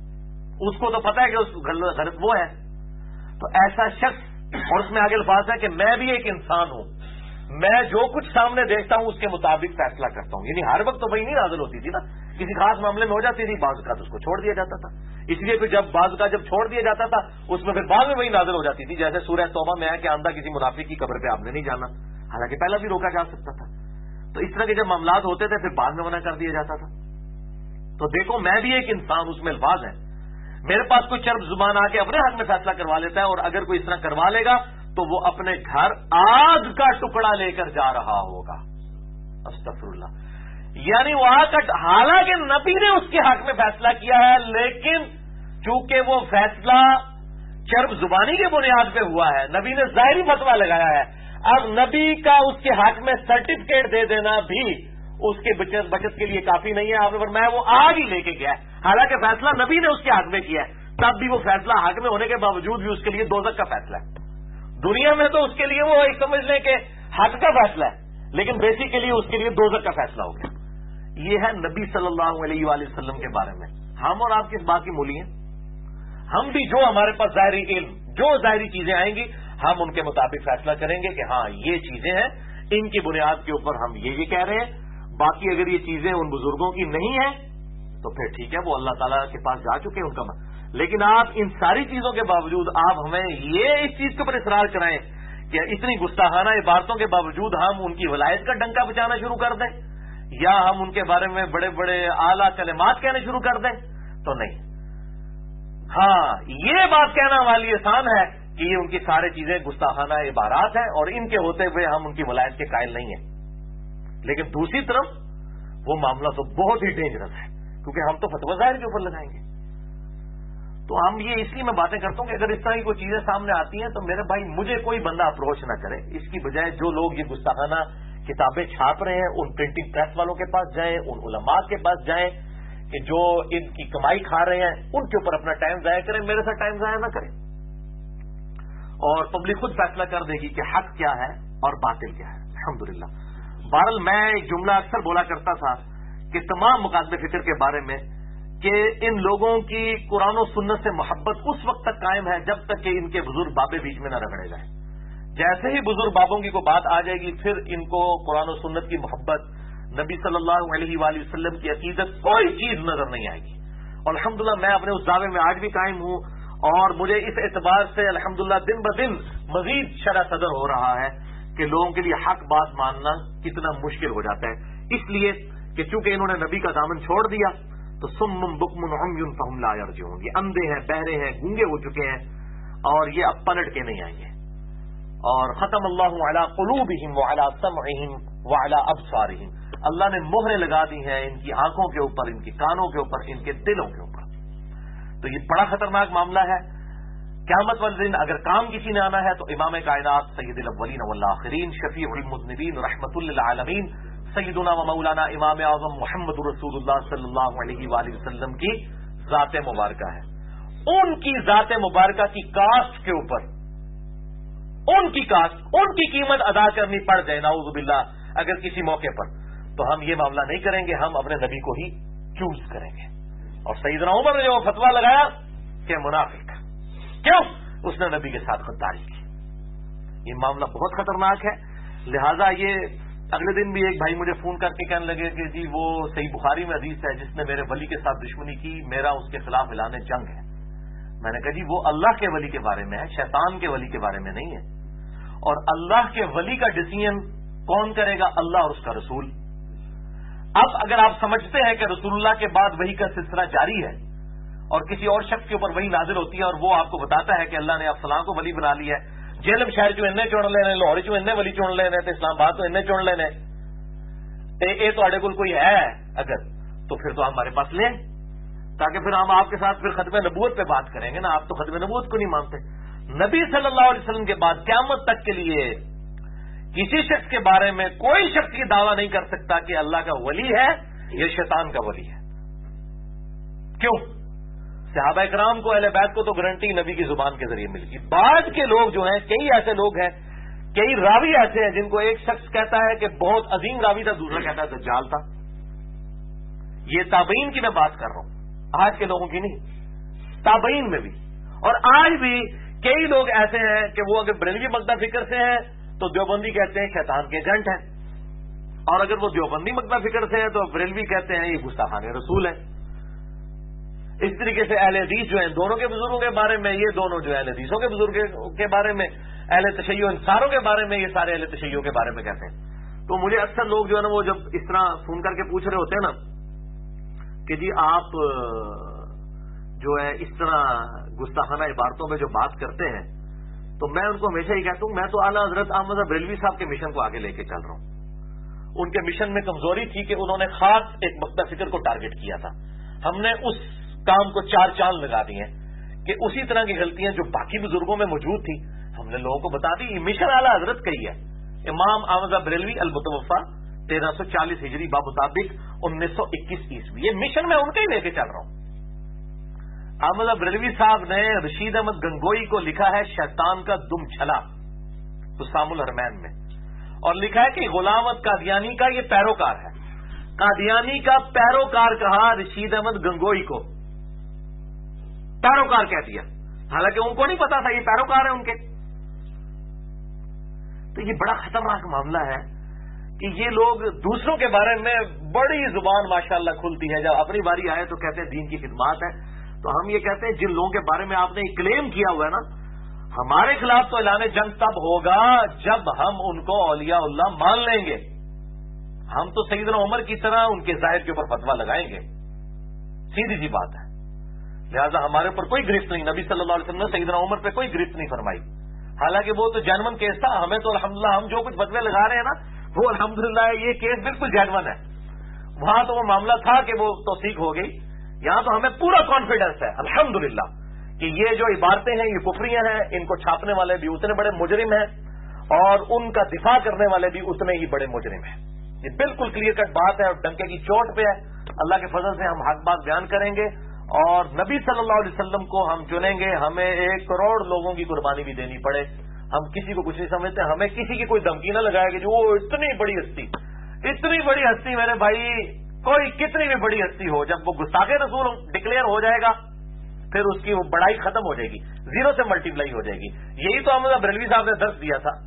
اس کو تو پتا ہے کہ اس غلط وہ ہے، تو ایسا شخص، اور اس میں آگے الفاظ ہے کہ میں بھی ایک انسان ہوں، میں جو کچھ سامنے دیکھتا ہوں اس کے مطابق فیصلہ کرتا ہوں۔ یعنی ہر وقت تو وہی نہیں نازل ہوتی تھی نا، کسی خاص معاملے میں ہو جاتی تھی، بعض اوقات اس کو چھوڑ دیا جاتا تھا، اس لیے پھر جب بعض کا جب چھوڑ دیا جاتا تھا اس میں پھر بعد میں وہی نازل ہو جاتی تھی، جیسے سورہ توبہ میں ہے کہ آندہ کسی منافق کی قبر پہ آپ نے نہیں جانا، حالانکہ پہلا بھی روکا جا سکتا تھا۔ تو اس طرح کے جب معاملات ہوتے تھے پھر بعد میں منع کر دیا جاتا تھا۔ تو دیکھو میں بھی ایک انسان، اس میں الفاظ ہیں، میرے پاس کوئی چرب زبان آ کے اپنے حق میں فیصلہ کروا لیتا ہے، اور اگر کوئی اس طرح کروا لے گا تو وہ اپنے گھر آگ کا ٹکڑا لے کر جا رہا ہوگا، استغفر اللہ، یعنی وہ آگ کا، حالانکہ نبی نے اس کے حق میں فیصلہ کیا ہے، لیکن چونکہ وہ فیصلہ چرب زبانی کے بنیاد پہ ہوا ہے، نبی نے ظاہری فتویٰ لگایا ہے، اب نبی کا اس کے حق میں سرٹیفکیٹ دے دینا بھی اس کے بچت کے لیے کافی نہیں ہے۔ آپ نے فرمایا وہ آگ ہی لے کے گیا ہے، حالانکہ فیصلہ نبی نے اس کے حق میں کیا ہے، تب بھی وہ فیصلہ حق میں ہونے کے باوجود بھی اس کے لیے دوزخ کا فیصلہ ہے۔ دنیا میں تو اس کے لیے وہ ایک سمجھ لیں کہ حق کا فیصلہ ہے، لیکن بیسیکلی اس کے لیے دوزخ کا فیصلہ ہو گیا۔ یہ ہے نبی صلی اللہ علیہ وآلہ وسلم کے بارے میں۔ ہم اور آپ کس بات کی مولی ہیں؟ ہم بھی جو ہمارے پاس ظاہری علم، جو ظاہری چیزیں آئیں گی ہم ان کے مطابق فیصلہ کریں گے کہ ہاں یہ چیزیں ہیں، ان کی بنیاد کے اوپر ہم یہ کہہ رہے ہیں، باقی اگر یہ چیزیں ان بزرگوں کی نہیں ہیں تو پھر ٹھیک ہے، وہ اللہ تعالیٰ کے پاس جا چکے ہیں، ان کا لیکن آپ ان ساری چیزوں کے باوجود آپ ہمیں یہ اس چیز کے اوپر اصرار کرائیں کہ اتنی گستاخانہ عبارتوں کے باوجود ہم ان کی ولایت کا ڈنکا بجانا شروع کر دیں یا ہم ان کے بارے میں بڑے بڑے اعلیٰ کلمات کہنے شروع کر دیں تو نہیں۔ ہاں یہ بات کہنا والی آسان ہے کہ یہ ان کی ساری چیزیں گستاخانہ عبارات ہیں اور ان کے ہوتے ہوئے ہم ان کی ولایت کے قائل نہیں ہیں، لیکن دوسری طرف وہ معاملہ تو بہت ہی ڈینجرس ہے کیونکہ ہم تو فتویٰ ظاہر کے اوپر لگائیں گے۔ تو ہم یہ اس لیے میں باتیں کرتا ہوں کہ اگر اس طرح کی کوئی چیزیں سامنے آتی ہیں تو میرے بھائی مجھے کوئی بندہ اپروچ نہ کرے، اس کی بجائے جو لوگ یہ گستاخانہ کتابیں چھاپ رہے ہیں ان پرنٹنگ پریس والوں کے پاس جائیں، ان علماء کے پاس جائیں کہ جو ان کی کمائی کھا رہے ہیں ان کے اوپر اپنا ٹائم ضائع کریں، میرے ساتھ ٹائم ضائع نہ کریں، اور پبلک خود فیصلہ کر دے گی کہ حق کیا ہے اور باطل کیا ہے۔ الحمدللہ۔ بہرحال میں ایک جملہ اکثر بولا کرتا تھا کہ تمام مقاصد فکر کے بارے میں کہ ان لوگوں کی قرآن و سنت سے محبت اس وقت تک قائم ہے جب تک کہ ان کے بزرگ بابے بیچ میں نہ رگڑے جائیں۔ جیسے ہی بزرگ بابوں کی کوئی بات آ جائے گی پھر ان کو قرآن و سنت کی محبت نبی صلی اللہ علیہ وآلہ وسلم کی عقیدت کوئی چیز نظر نہیں آئے گی. اور الحمدللہ میں اپنے اس دعوے میں آج بھی قائم ہوں, اور مجھے اس اعتبار سے الحمدللہ دن بدن مزید شرح صدر ہو رہا ہے کہ لوگوں کے لیے حق بات ماننا کتنا مشکل ہو جاتا ہے. اس لیے کہ چونکہ انہوں نے نبی کا دامن چھوڑ دیا تو سم بکم عمی فہم لا یرجعون, یہ اندھے ہیں, بہرے ہیں, گونگے ہو چکے ہیں, اور یہ اب پلٹ کے نہیں آئیں گے. اور ختم اللہ علی قلوبہم وعلی سمعہم وعلی ابصارہم, اللہ نے مہریں لگا دی ہیں ان کی آنکھوں کے اوپر, ان کی کانوں کے اوپر, ان کے دلوں کے اوپر. تو یہ بڑا خطرناک معاملہ ہے. قیامت والے دن اگر کام کسی نے آنا ہے تو امام کائنات سید الاولین والآخرین شفیع المذنبین رحمت للعالمین سیدنا و مولانا امام اعظم محمد رسول اللہ صلی اللہ علیہ وآلہ وسلم کی ذات مبارکہ ہے. ان کی ذات مبارکہ کی کاسٹ کے اوپر, ان کی کاسٹ, ان کی قیمت ادا کرنی پڑ جائے نعوذ باللہ اگر کسی موقع پر, تو ہم یہ معاملہ نہیں کریں گے, ہم اپنے نبی کو ہی چوز کریں گے. اور سیدنا عمر نے جو فتویٰ لگایا کہ منافق, کیوں؟ اس نے نبی کے ساتھ غداری کی. یہ معاملہ بہت خطرناک ہے. لہذا یہ اگلے دن بھی ایک بھائی مجھے فون کر کے کہنے لگے کہ جی وہ صحیح بخاری میں حدیث ہے جس نے میرے ولی کے ساتھ دشمنی کی, میرا اس کے خلاف اعلان جنگ ہے. میں نے کہا جی وہ اللہ کے ولی کے بارے میں ہے, شیطان کے ولی کے بارے میں نہیں ہے. اور اللہ کے ولی کا ڈیسیژن کون کرے گا؟ اللہ اور اس کا رسول. اب اگر آپ سمجھتے ہیں کہ رسول اللہ کے بعد وحی کا سلسلہ جاری ہے اور کسی اور شخص کے اوپر وحی نازل ہوتی ہے اور وہ آپ کو بتاتا ہے کہ اللہ نے افسلام کو ولی بنا لیا ہے, جیلم شہر چو انہیں چن لینے, لاہور چو انہیں ولی چن لینے, تو اسلام آباد تو انہیں چن لینے, اے تو اڈے کول کوئی ہے اگر تو پھر تو ہمارے پاس لیں, تاکہ پھر ہم آپ کے ساتھ پھر ختم نبوت پہ بات کریں گے نا. آپ تو ختم نبوت کو نہیں مانتے. نبی صلی اللہ علیہ وسلم کے بعد قیامت تک کے لیے کسی شخص کے بارے میں کوئی شخص یہ دعویٰ نہیں کر سکتا کہ اللہ کا ولی ہے یا شیطان کا ولی ہے. کیوں؟ صحابہ کرام کو, اہل بیت کو تو گارنٹی نبی کی زبان کے ذریعے مل گئی. بعد کے لوگ جو ہیں, کئی ایسے لوگ ہیں, کئی راوی ایسے ہیں جن کو ایک شخص کہتا ہے کہ بہت عظیم راوی تھا, دوسرا کہتا ہے دجال تھا. یہ تابعین کی میں بات کر رہا ہوں, آج کے لوگوں کی نہیں. تابعین میں بھی. اور آج بھی کئی لوگ ایسے ہیں کہ وہ اگر بریلوی مقدہ فکر سے ہیں تو دیوبندی کہتے ہیں شیطان کے ایجنٹ ہیں, اور اگر وہ دیوبندی مقدہ فکر سے ہیں تو بریلوی کہتے ہیں یہ گستاخان رسول ہیں. اس طریقے سے اہل حدیث جو ہیں دونوں کے بزرگوں کے بارے میں, یہ دونوں جو اہل حدیثوں کے بزرگوں کے بارے میں, اہل تشیع انصاروں کے بارے میں, یہ سارے اہل تشیع کے بارے میں کہتے ہیں. تو مجھے اکثر لوگ جو ہے نا وہ جب اس طرح فون کر کے پوچھ رہے ہوتے ہیں نا کہ جی آپ جو ہے اس طرح گستاخانہ عبارتوں میں جو بات کرتے ہیں, تو میں ان کو ہمیشہ یہ کہتا ہوں میں تو اعلیٰ حضرت احمد بریلوی صاحب کے مشن کو آگے لے کے چل رہا ہوں. ان کے مشن میں کمزوری تھی کہ انہوں نے خاص ایک مقطع فکر کو ٹارگٹ کیا تھا. ہم نے اس کام کو 4 چاند لگا دی ہیں کہ اسی طرح کی غلطیاں جو باقی بزرگوں میں موجود تھی ہم نے لوگوں کو بتا دی. یہ مشن اعلیٰ حضرت کا ہی ہے. امام احمد بریلوی المتوفا 1340 ہجری بمطابق 1921 عیسوی, یہ مشن میں ان کا ہی لے کے چل رہا ہوں. احمد بریلوی صاحب نے رشید احمد گنگوئی کو لکھا ہے شیطان کا دم چھلا حسام الحرمین میں, اور لکھا ہے کہ غلام احمد قادیانی کا یہ پیروکار ہے. قادیانی کا پیروکار کہا رشید احمد گنگوئی کو, پیروکار کہہ دیا, حالانکہ ان کو نہیں پتا تھا یہ پیروکار ہے ان کے. تو یہ بڑا خطرناک معاملہ ہے کہ یہ لوگ دوسروں کے بارے میں بڑی زبان ماشاءاللہ کھلتی ہے, جب اپنی باری آئے تو کہتے ہیں دین کی خدمات ہے. تو ہم یہ کہتے ہیں جن لوگوں کے بارے میں آپ نے کلیم کیا ہوا ہے نا, ہمارے خلاف تو اعلان جنگ تب ہوگا جب ہم ان کو اولیاء اللہ مان لیں گے. ہم تو سیدنا عمر کی طرح ان کے ظاہر کے اوپر فتویٰ لگائیں گے, سیدھی سی بات ہے. لہذا ہمارے اوپر کوئی گرفت نہیں, نبی صلی اللہ علیہ وسلم نے سیدنا عمر پہ کوئی گرفت نہیں فرمائی, حالانکہ وہ تو جینون کیس تھا. ہمیں تو الحمدللہ ہم جو کچھ فتوے لگا رہے ہیں نا وہ الحمدللہ یہ کیس بالکل جینون ہے. وہاں تو وہ معاملہ تھا کہ وہ توثیق ہو گئی, یہاں تو ہمیں پورا کانفیڈنس ہے الحمدللہ کہ یہ جو عبارتیں ہیں یہ کفریاں ہیں, ان کو چھاپنے والے بھی اتنے بڑے مجرم ہیں اور ان کا دفاع کرنے والے بھی اتنے ہی بڑے مجرم ہیں. یہ بالکل کلیئر کٹ بات ہے اور ڈنکے کی چوٹ پہ ہے. اللہ کے فضل سے ہم حق بات بیان کریں گے اور نبی صلی اللہ علیہ وسلم کو ہم چنیں گے. ہمیں 1 کروڑ لوگوں کی قربانی بھی دینی پڑے, ہم کسی کو کچھ نہیں سمجھتے. ہمیں کسی کی کوئی دھمکی نہ لگائے کہ جو وہ اتنی بڑی ہستی میرے بھائی, کوئی کتنی بھی بڑی ہستی ہو, جب وہ گستاخ رسول ڈکلیئر ہو جائے گا پھر اس کی وہ بڑائی ختم ہو جائے گی, 0 سے ملٹی پلائی ہو جائے گی. یہی تو احمد بریلوی صاحب نے درس دیا تھا.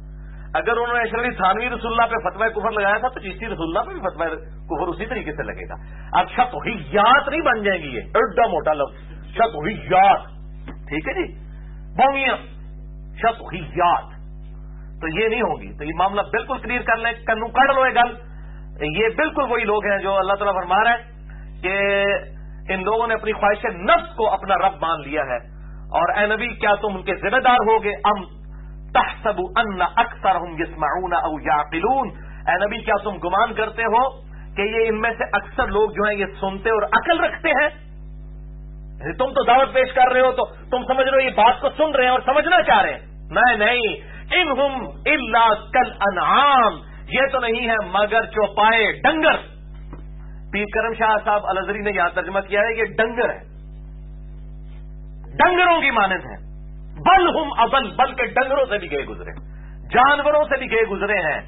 اگر انہوں نے اشعری تھانوی رسول اللہ پہ فتوی کفر لگایا تھا تو چشتی رسول اللہ پہ بھی فتوی کفر اسی طریقے سے لگے گا. اب شطحیات نہیں بن جائیں گی یہ ایڈا موٹا لفظ شطحیات, ٹھیک ہے جی, بومیاں شطحیات, تو یہ نہیں ہوگی. تو یہ معاملہ بالکل کلیئر کر لیں, کنو کڑ لو گل. یہ بالکل وہی لوگ ہیں جو اللہ تعالیٰ فرما رہا ہے کہ ان لوگوں نے اپنی خواہش نفس کو اپنا رب مان لیا ہے, اور اے نبی کیا تم ان کے ذمہ دار ہوگے؟ ام تحسب ان اکثرهم يسمعون او يعقلون, اے نبی کیا تم گمان کرتے ہو کہ یہ ان میں سے اکثر لوگ جو ہیں یہ سنتے اور عقل رکھتے ہیں؟ تم تو دعوت پیش کر رہے ہو تو تم سمجھ رہے ہو یہ بات کو سن رہے ہیں اور سمجھنا چاہ رہے ہیں. نہیں, انہم الا کالانعام, یہ تو نہیں ہے مگر چوپائے ڈنگر. پیر کرم شاہ صاحب الازہری نے یہاں ترجمہ کیا ہے یہ ڈنگر ہے, ڈنگروں کی مانند ہے. بل ہم اضل, بلکہ ڈنگروں سے بھی گئے گزرے, جانوروں سے بھی گئے گزرے ہیں.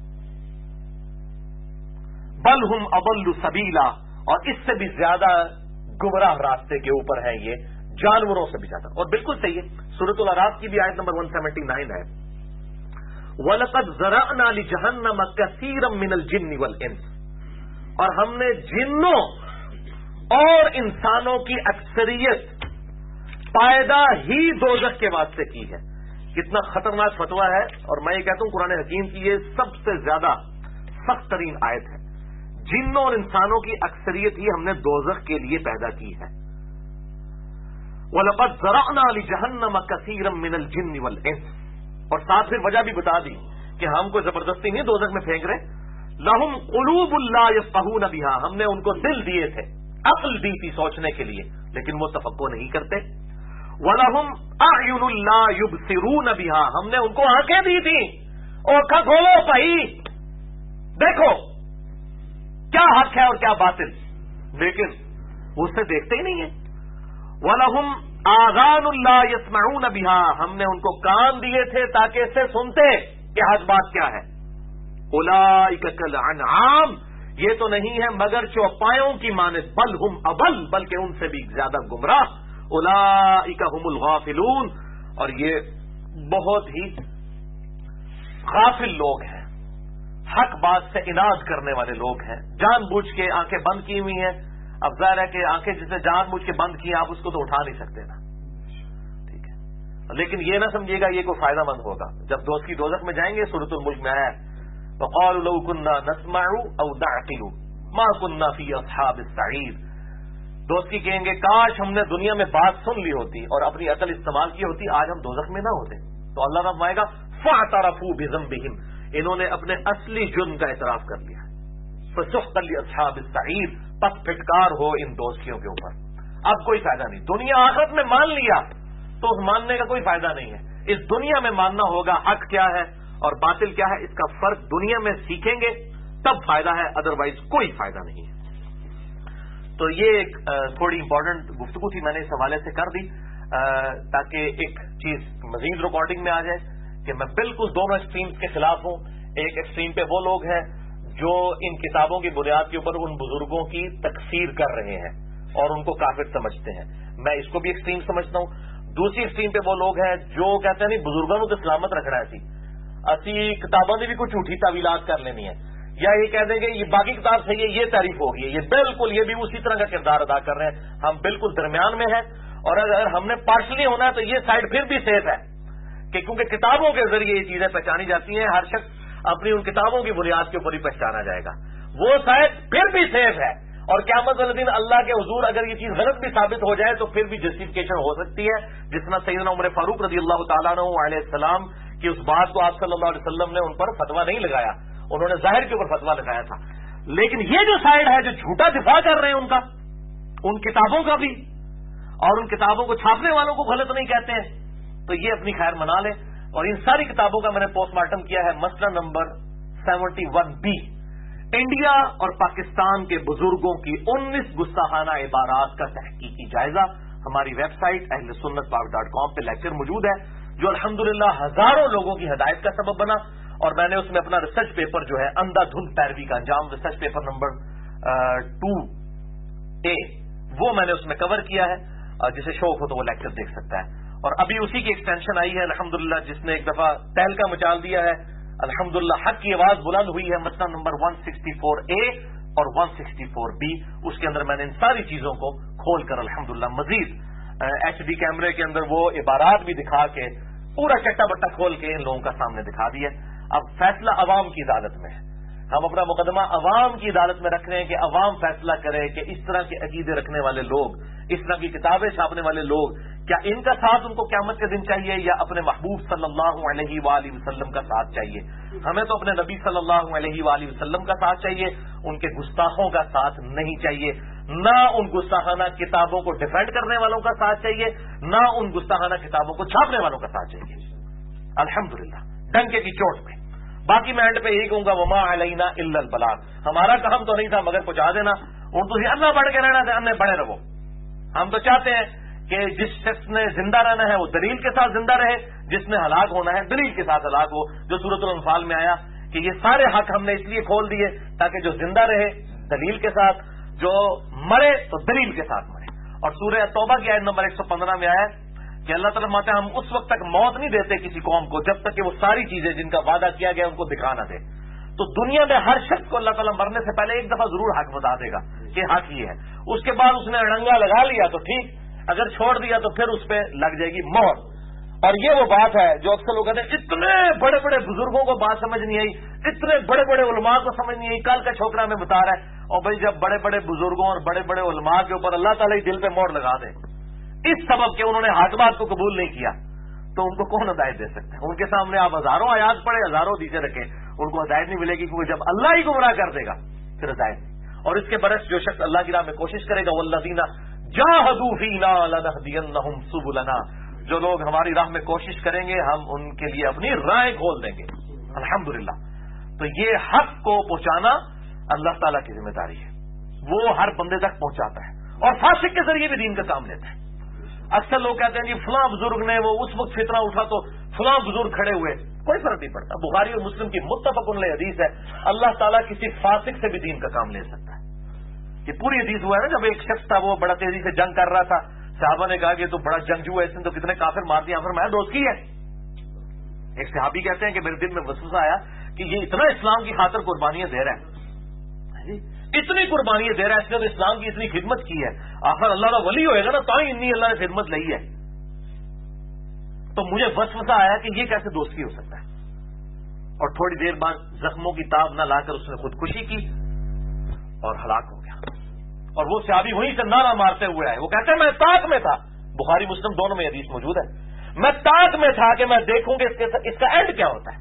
بل ہم اضل سبیلا, اور اس سے بھی زیادہ گمراہ راستے کے اوپر ہیں یہ, جانوروں سے بھی زیادہ. اور بالکل صحیح ہے, سورۃ الاعراف کی بھی آیت نمبر 179 ہے, وَلَقَدْ ذَرَأْنَا لِجَهَنَّمَ كَثِيرًا مِنَ الْجِنِّ وَالْإِنسِ, اور ہم نے جنوں اور انسانوں کی اکثریت پائیدا ہی دوزخ کے واسطے کی ہے. کتنا خطرناک فتویٰ ہے, اور میں یہ کہتا ہوں قرآن حکیم کی یہ سب سے زیادہ سخت ترین آیت ہے. جنوں اور انسانوں کی اکثریت ہی ہم نے دوزخ کے لیے پیدا کی ہے. وَلَقَدْ ذَرَأْنَا لِجَهَنَّمَ كَثِيرًا مِنَ الْجِنِّ وَالْإِنسِ, اور ساتھ پھر وجہ بھی بتا دی کہ ہم کو زبردستی نہیں دوزخ میں پھینک رہے. لَهُمْ قُلُوبٌ لَا يَفْقَهُونَ بِهَا, ہم نے ان کو دل دیے تھے, عقل دی تھی سوچنے کے لیے, لیکن وہ تفقہ نہیں کرتے. وَلَهُمْ أَعْيُنٌ لَا يُبْصِرُونَ بِهَا, ہم نے ان کو آنکھیں دی تھی, آنکھیں کھولو بھائی دیکھو کیا حق ہے اور کیا باطل, لیکن وہ اس سے دیکھتے ہی نہیں ہیں. وَلَهُمْ آذَانٌ لَا يَسْمَعُونَ بِهَا, ہم نے ان کو کان دیے تھے تاکہ اس سے سنتے کہ حق بات کیا ہے. أُولَئِكَ كَالْأَنْعَامِ, یہ تو نہیں ہے مگر چوپایوں کی مانند. بل ہم اضل, بلکہ ان سے بھی زیادہ گمراہ. أُولَئِكَ هُمُ الْغَافِلُونَ, اور یہ بہت ہی غافل لوگ ہیں, حق بات سے اناد کرنے والے لوگ ہیں, جان بوجھ کے آنکھیں بند کی ہوئی ہیں. اب ظاہر ہے کہ آنکھیں جسے جان بوجھ کے بند کی آپ اس کو تو اٹھا نہیں سکتے نا, ٹھیک ہے, لیکن یہ نہ سمجھیے گا یہ کوئی فائدہ مند ہوگا. جب دوست کی دوزخ میں جائیں گے, سورۃ الملک میں آیا وَقَالُوا لَوْ كُنَّا نَسْمَعُ أَوْ نَعْقِلُ مَا كُنَّا فِي أَصْحَابِ السَّعِيرِ, دوست کی کہیں گے کاش ہم نے دنیا میں بات سن لی ہوتی اور اپنی عقل استعمال کی ہوتی, آج ہم دوزخ میں نہ ہوتے. تو اللہ فرمائے گا فَاعْتَرَفُوا بِذَنبِهِمْ, انہوں نے اپنے اصلی جرم کا اعتراف کر لیا. فَسُحْقًا لِأَصْحَابِ السَّعِيرِ, پس پھٹکار ہو ان دوستیوں کے اوپر. اب کوئی فائدہ نہیں, دنیا آخرت میں مان لیا تو اس ماننے کا کوئی فائدہ نہیں ہے. اس دنیا میں ماننا ہوگا حق کیا ہے اور باطل کیا ہے, اس کا فرق دنیا میں سیکھیں گے تب فائدہ ہے, ادروائز کوئی فائدہ نہیں ہے. تو یہ ایک تھوڑی امپورٹنٹ گفتگو تھی, میں نے اس حوالے سے کر دی تاکہ ایک چیز مزید ریکارڈنگ میں آ جائے کہ میں بالکل دونوں ایکسٹریمز کے خلاف ہوں. ایک ایکسٹریم پہ وہ لوگ ہیں جو ان کتابوں کی بنیاد کے اوپر ان بزرگوں کی تکفیر کر رہے ہیں اور ان کو کافر سمجھتے ہیں, میں اس کو بھی ایکسٹریم سمجھتا ہوں. دوسری ایکسٹریم پہ وہ لوگ ہیں جو کہتے ہیں نہیں بزرگوں کو سلامت رکھنا ہے, اسی کتابوں نے بھی کچھ جھوٹی تعویلات کر لینی ہے, یا یہ کہہ دیں گے یہ باقی کتاب صحیح ہے یہ تعریف ہوگی. یہ بالکل یہ بھی اسی طرح کا کردار ادا کر رہے ہیں. ہم بالکل درمیان میں ہیں, اور اگر ہم نے پارشلی ہونا ہے تو یہ سائڈ پھر بھی سیف ہے کہ کیونکہ کتابوں کے ذریعے یہ چیزیں پہچانی جاتی ہیں, ہر شخص اپنی ان کتابوں کی بنیاد کے اوپر ہی پہچانا جائے گا. وہ سائڈ پھر بھی سیف ہے, اور قیامت والے دن اللہ کے حضور اگر یہ چیز غلط بھی ثابت ہو جائے تو پھر بھی جسٹیفیکیشن ہو سکتی ہے. جس طرح سیدنا عمر فاروق رضی اللہ تعالیٰ عنہ علیہ السلام کی اس بات کو آپ صلی اللہ علیہ وسلم نے ان پر فتویٰ نہیں لگایا, انہوں نے ظاہر کے اوپر فتویٰ لگایا تھا. لیکن یہ جو سائڈ ہے جو جھوٹا دفاع کر رہے ہیں ان کا, ان کتابوں کا بھی, اور ان کتابوں کو چھاپنے والوں کو غلط نہیں کہتے ہیں, تو یہ اپنی خیر منا لیں. اور ان ساری کتابوں کا میں نے پوسٹ مارٹم کیا ہے. مسئلہ نمبر 71B, انڈیا اور پاکستان کے بزرگوں کی 19 گستاخانہ عبارات کا تحقیقی جائزہ, ہماری ویب سائٹ ahlesunnatpak.com پہ لیکچر موجود ہے جو الحمدللہ ہزاروں لوگوں کی ہدایت کا سبب بنا. اور میں نے اس میں اپنا ریسرچ پیپر جو ہے اندھا دھند پیروی کا انجام, ریسرچ پیپر نمبر 2A, وہ میں نے اس میں کور کیا ہے, جسے شوق ہو تو وہ لیکچر دیکھ سکتا ہے. اور ابھی اسی کی ایکسٹینشن آئی ہے الحمدللہ, جس نے ایک دفعہ تہلکہ مچال دیا ہے الحمدللہ حق کی آواز بلند ہوئی ہے مسئلہ نمبر 164A اور 164B. اس کے اندر میں نے ان ساری چیزوں کو کھول کر الحمدللہ مزید HD کیمرے کے اندر وہ عبارات بھی دکھا کے پورا چٹا بٹا کھول کے ان لوگوں کا سامنے دکھا دیا. اب فیصلہ عوام کی عدالت میں ہے. ہم اپنا مقدمہ عوام کی عدالت میں رکھ رہے ہیں کہ عوام فیصلہ کرے کہ اس طرح کے عقیدے رکھنے والے لوگ, اس طرح کی کتابیں چھاپنے والے لوگ, کیا ان کا ساتھ ان کو قیامت کے دن چاہیے یا اپنے محبوب صلی اللہ علیہ وآلہ وسلم کا ساتھ چاہیے؟ ہمیں تو اپنے نبی صلی اللہ علیہ وآلہ وسلم کا ساتھ چاہیے, ان کے گستاخوں کا ساتھ نہیں چاہیے. نہ ان گستاخانہ کتابوں کو ڈیفینڈ کرنے والوں کا ساتھ چاہیے, نہ ان گستاخانہ کتابوں کو چھاپنے والوں کا ساتھ چاہیے. الحمدللہ ڈنکے کی چوٹ پہ. باقی میں اینڈ پہ یہی کہوں گا وما علینا الا البلاغ. ہمارا کام تو نہیں تھا مگر پہنچا دینا. ان تو اللہ بڑھ کے رہنا تھا, ہم نے بڑے رہو. ہم تو چاہتے ہیں کہ جس شخص نے زندہ رہنا ہے وہ دلیل کے ساتھ زندہ رہے, جس نے ہلاک ہونا ہے دلیل کے ساتھ ہلاک ہو. جو سورۃ الانفال میں آیا کہ یہ سارے حق ہم نے اس لیے کھول دیے تاکہ جو زندہ رہے دلیل کے ساتھ, جو مرے تو دلیل کے ساتھ مرے. اور سورہ توبہ کی آیت نمبر 115 میں آیا کہ اللہ تعالیٰ ماتے ہم اس وقت تک موت نہیں دیتے کسی قوم کو جب تک کہ وہ ساری چیزیں جن کا وعدہ کیا گیا ان کو دکھا نہ دے. تو دنیا میں ہر شخص کو اللہ تعالیٰ مرنے سے پہلے ایک دفعہ ضرور حق بتا دے گا کہ حق یہ ہے. اس کے بعد اس نے اڑنگا لگا لیا تو ٹھیک, اگر چھوڑ دیا تو پھر اس پہ لگ جائے گی مہر. اور یہ وہ بات ہے جو اکثر لوگ کہتے ہیں اتنے بڑے بڑے بزرگوں کو بات سمجھ نہیں آئی, اتنے بڑے بڑے علماء کو سمجھ نہیں آئی. کل کا چھوکرا میں بتا رہا ہے, اور بھائی جب بڑے بڑے بزرگوں اور بڑے بڑے علماء کے اوپر اللہ تعالیٰ ہی دل پہ مہر لگا دے اس سبب کہ انہوں نے حق بات کو قبول نہیں کیا, تو ان کو کون ہدایت دے سکتے ہیں؟ ان کے سامنے آپ ہزاروں آیات پڑھے, ہزاروں حدیثیں رکھیں, ان کو ہدایت نہیں ملے گی, کیونکہ جب اللہ ہی گمراہ کر دے گا پھر ہدایت نہیں. اور اس کے برعکس جو شخص اللہ کی راہ میں کوشش کرے گا والذین جاہدوا فینا لنہدینہم سبلنا, جو لوگ ہماری راہ میں کوشش کریں گے ہم ان کے لیے اپنی راہیں کھول دیں گے. الحمدللہ. تو یہ حق کو پہنچانا اللہ تعالیٰ کی ذمہ داری ہے, وہ ہر بندے تک پہنچاتا ہے اور فاسق کے ذریعے بھی دین کا کام لیتا ہے. اکثر لوگ کہتے ہیں جی فلاں بزرگ نے وہ اس وقت فتنہ اٹھا تو فلاں بزرگ کھڑے ہوئے, کوئی فرق نہیں پڑتا. بخاری اور مسلم کی متفق علیہ حدیث ہے, اللہ تعالیٰ کسی فاسق سے بھی دین کا کام لے سکتا ہے. یہ پوری حدیث ہوا ہے نا, جب ایک شخص تھا وہ بڑا تیزی سے جنگ کر رہا تھا, صحابہ نے کہا کہ تو بڑا جنگجو ہے, اس نے تو کتنے کافر مار دیا. فرمایا دوست کی ہے. ایک صحابی کہتے ہیں کہ میرے دل میں وسوسہ آیا کہ یہ اتنا اسلام کی خاطر قربانیاں دے رہا ہے, اتنی قربانیاں دے رہا ہے, اس نے تو اسلام کی اتنی خدمت کی ہے, آخر اللہ کا ولی ہوئے گا نا تو ہی اتنی اللہ نے خدمت لی ہے. تو مجھے وسوسہ آیا کہ یہ کیسے دوستی ہو سکتا ہے. اور تھوڑی دیر بعد زخموں کی تاب نہ لا کر اس نے خودکشی کی اور ہلاک ہو گیا. اور وہ صحابی وہیں سے نعرہ مارتے ہوئے آئے, وہ کہتے ہیں میں طاق میں تھا. بخاری مسلم دونوں میں حدیث موجود ہے, میں طاق میں تھا کہ میں دیکھوں کہ اس کا اینڈ کیا ہوتا ہے.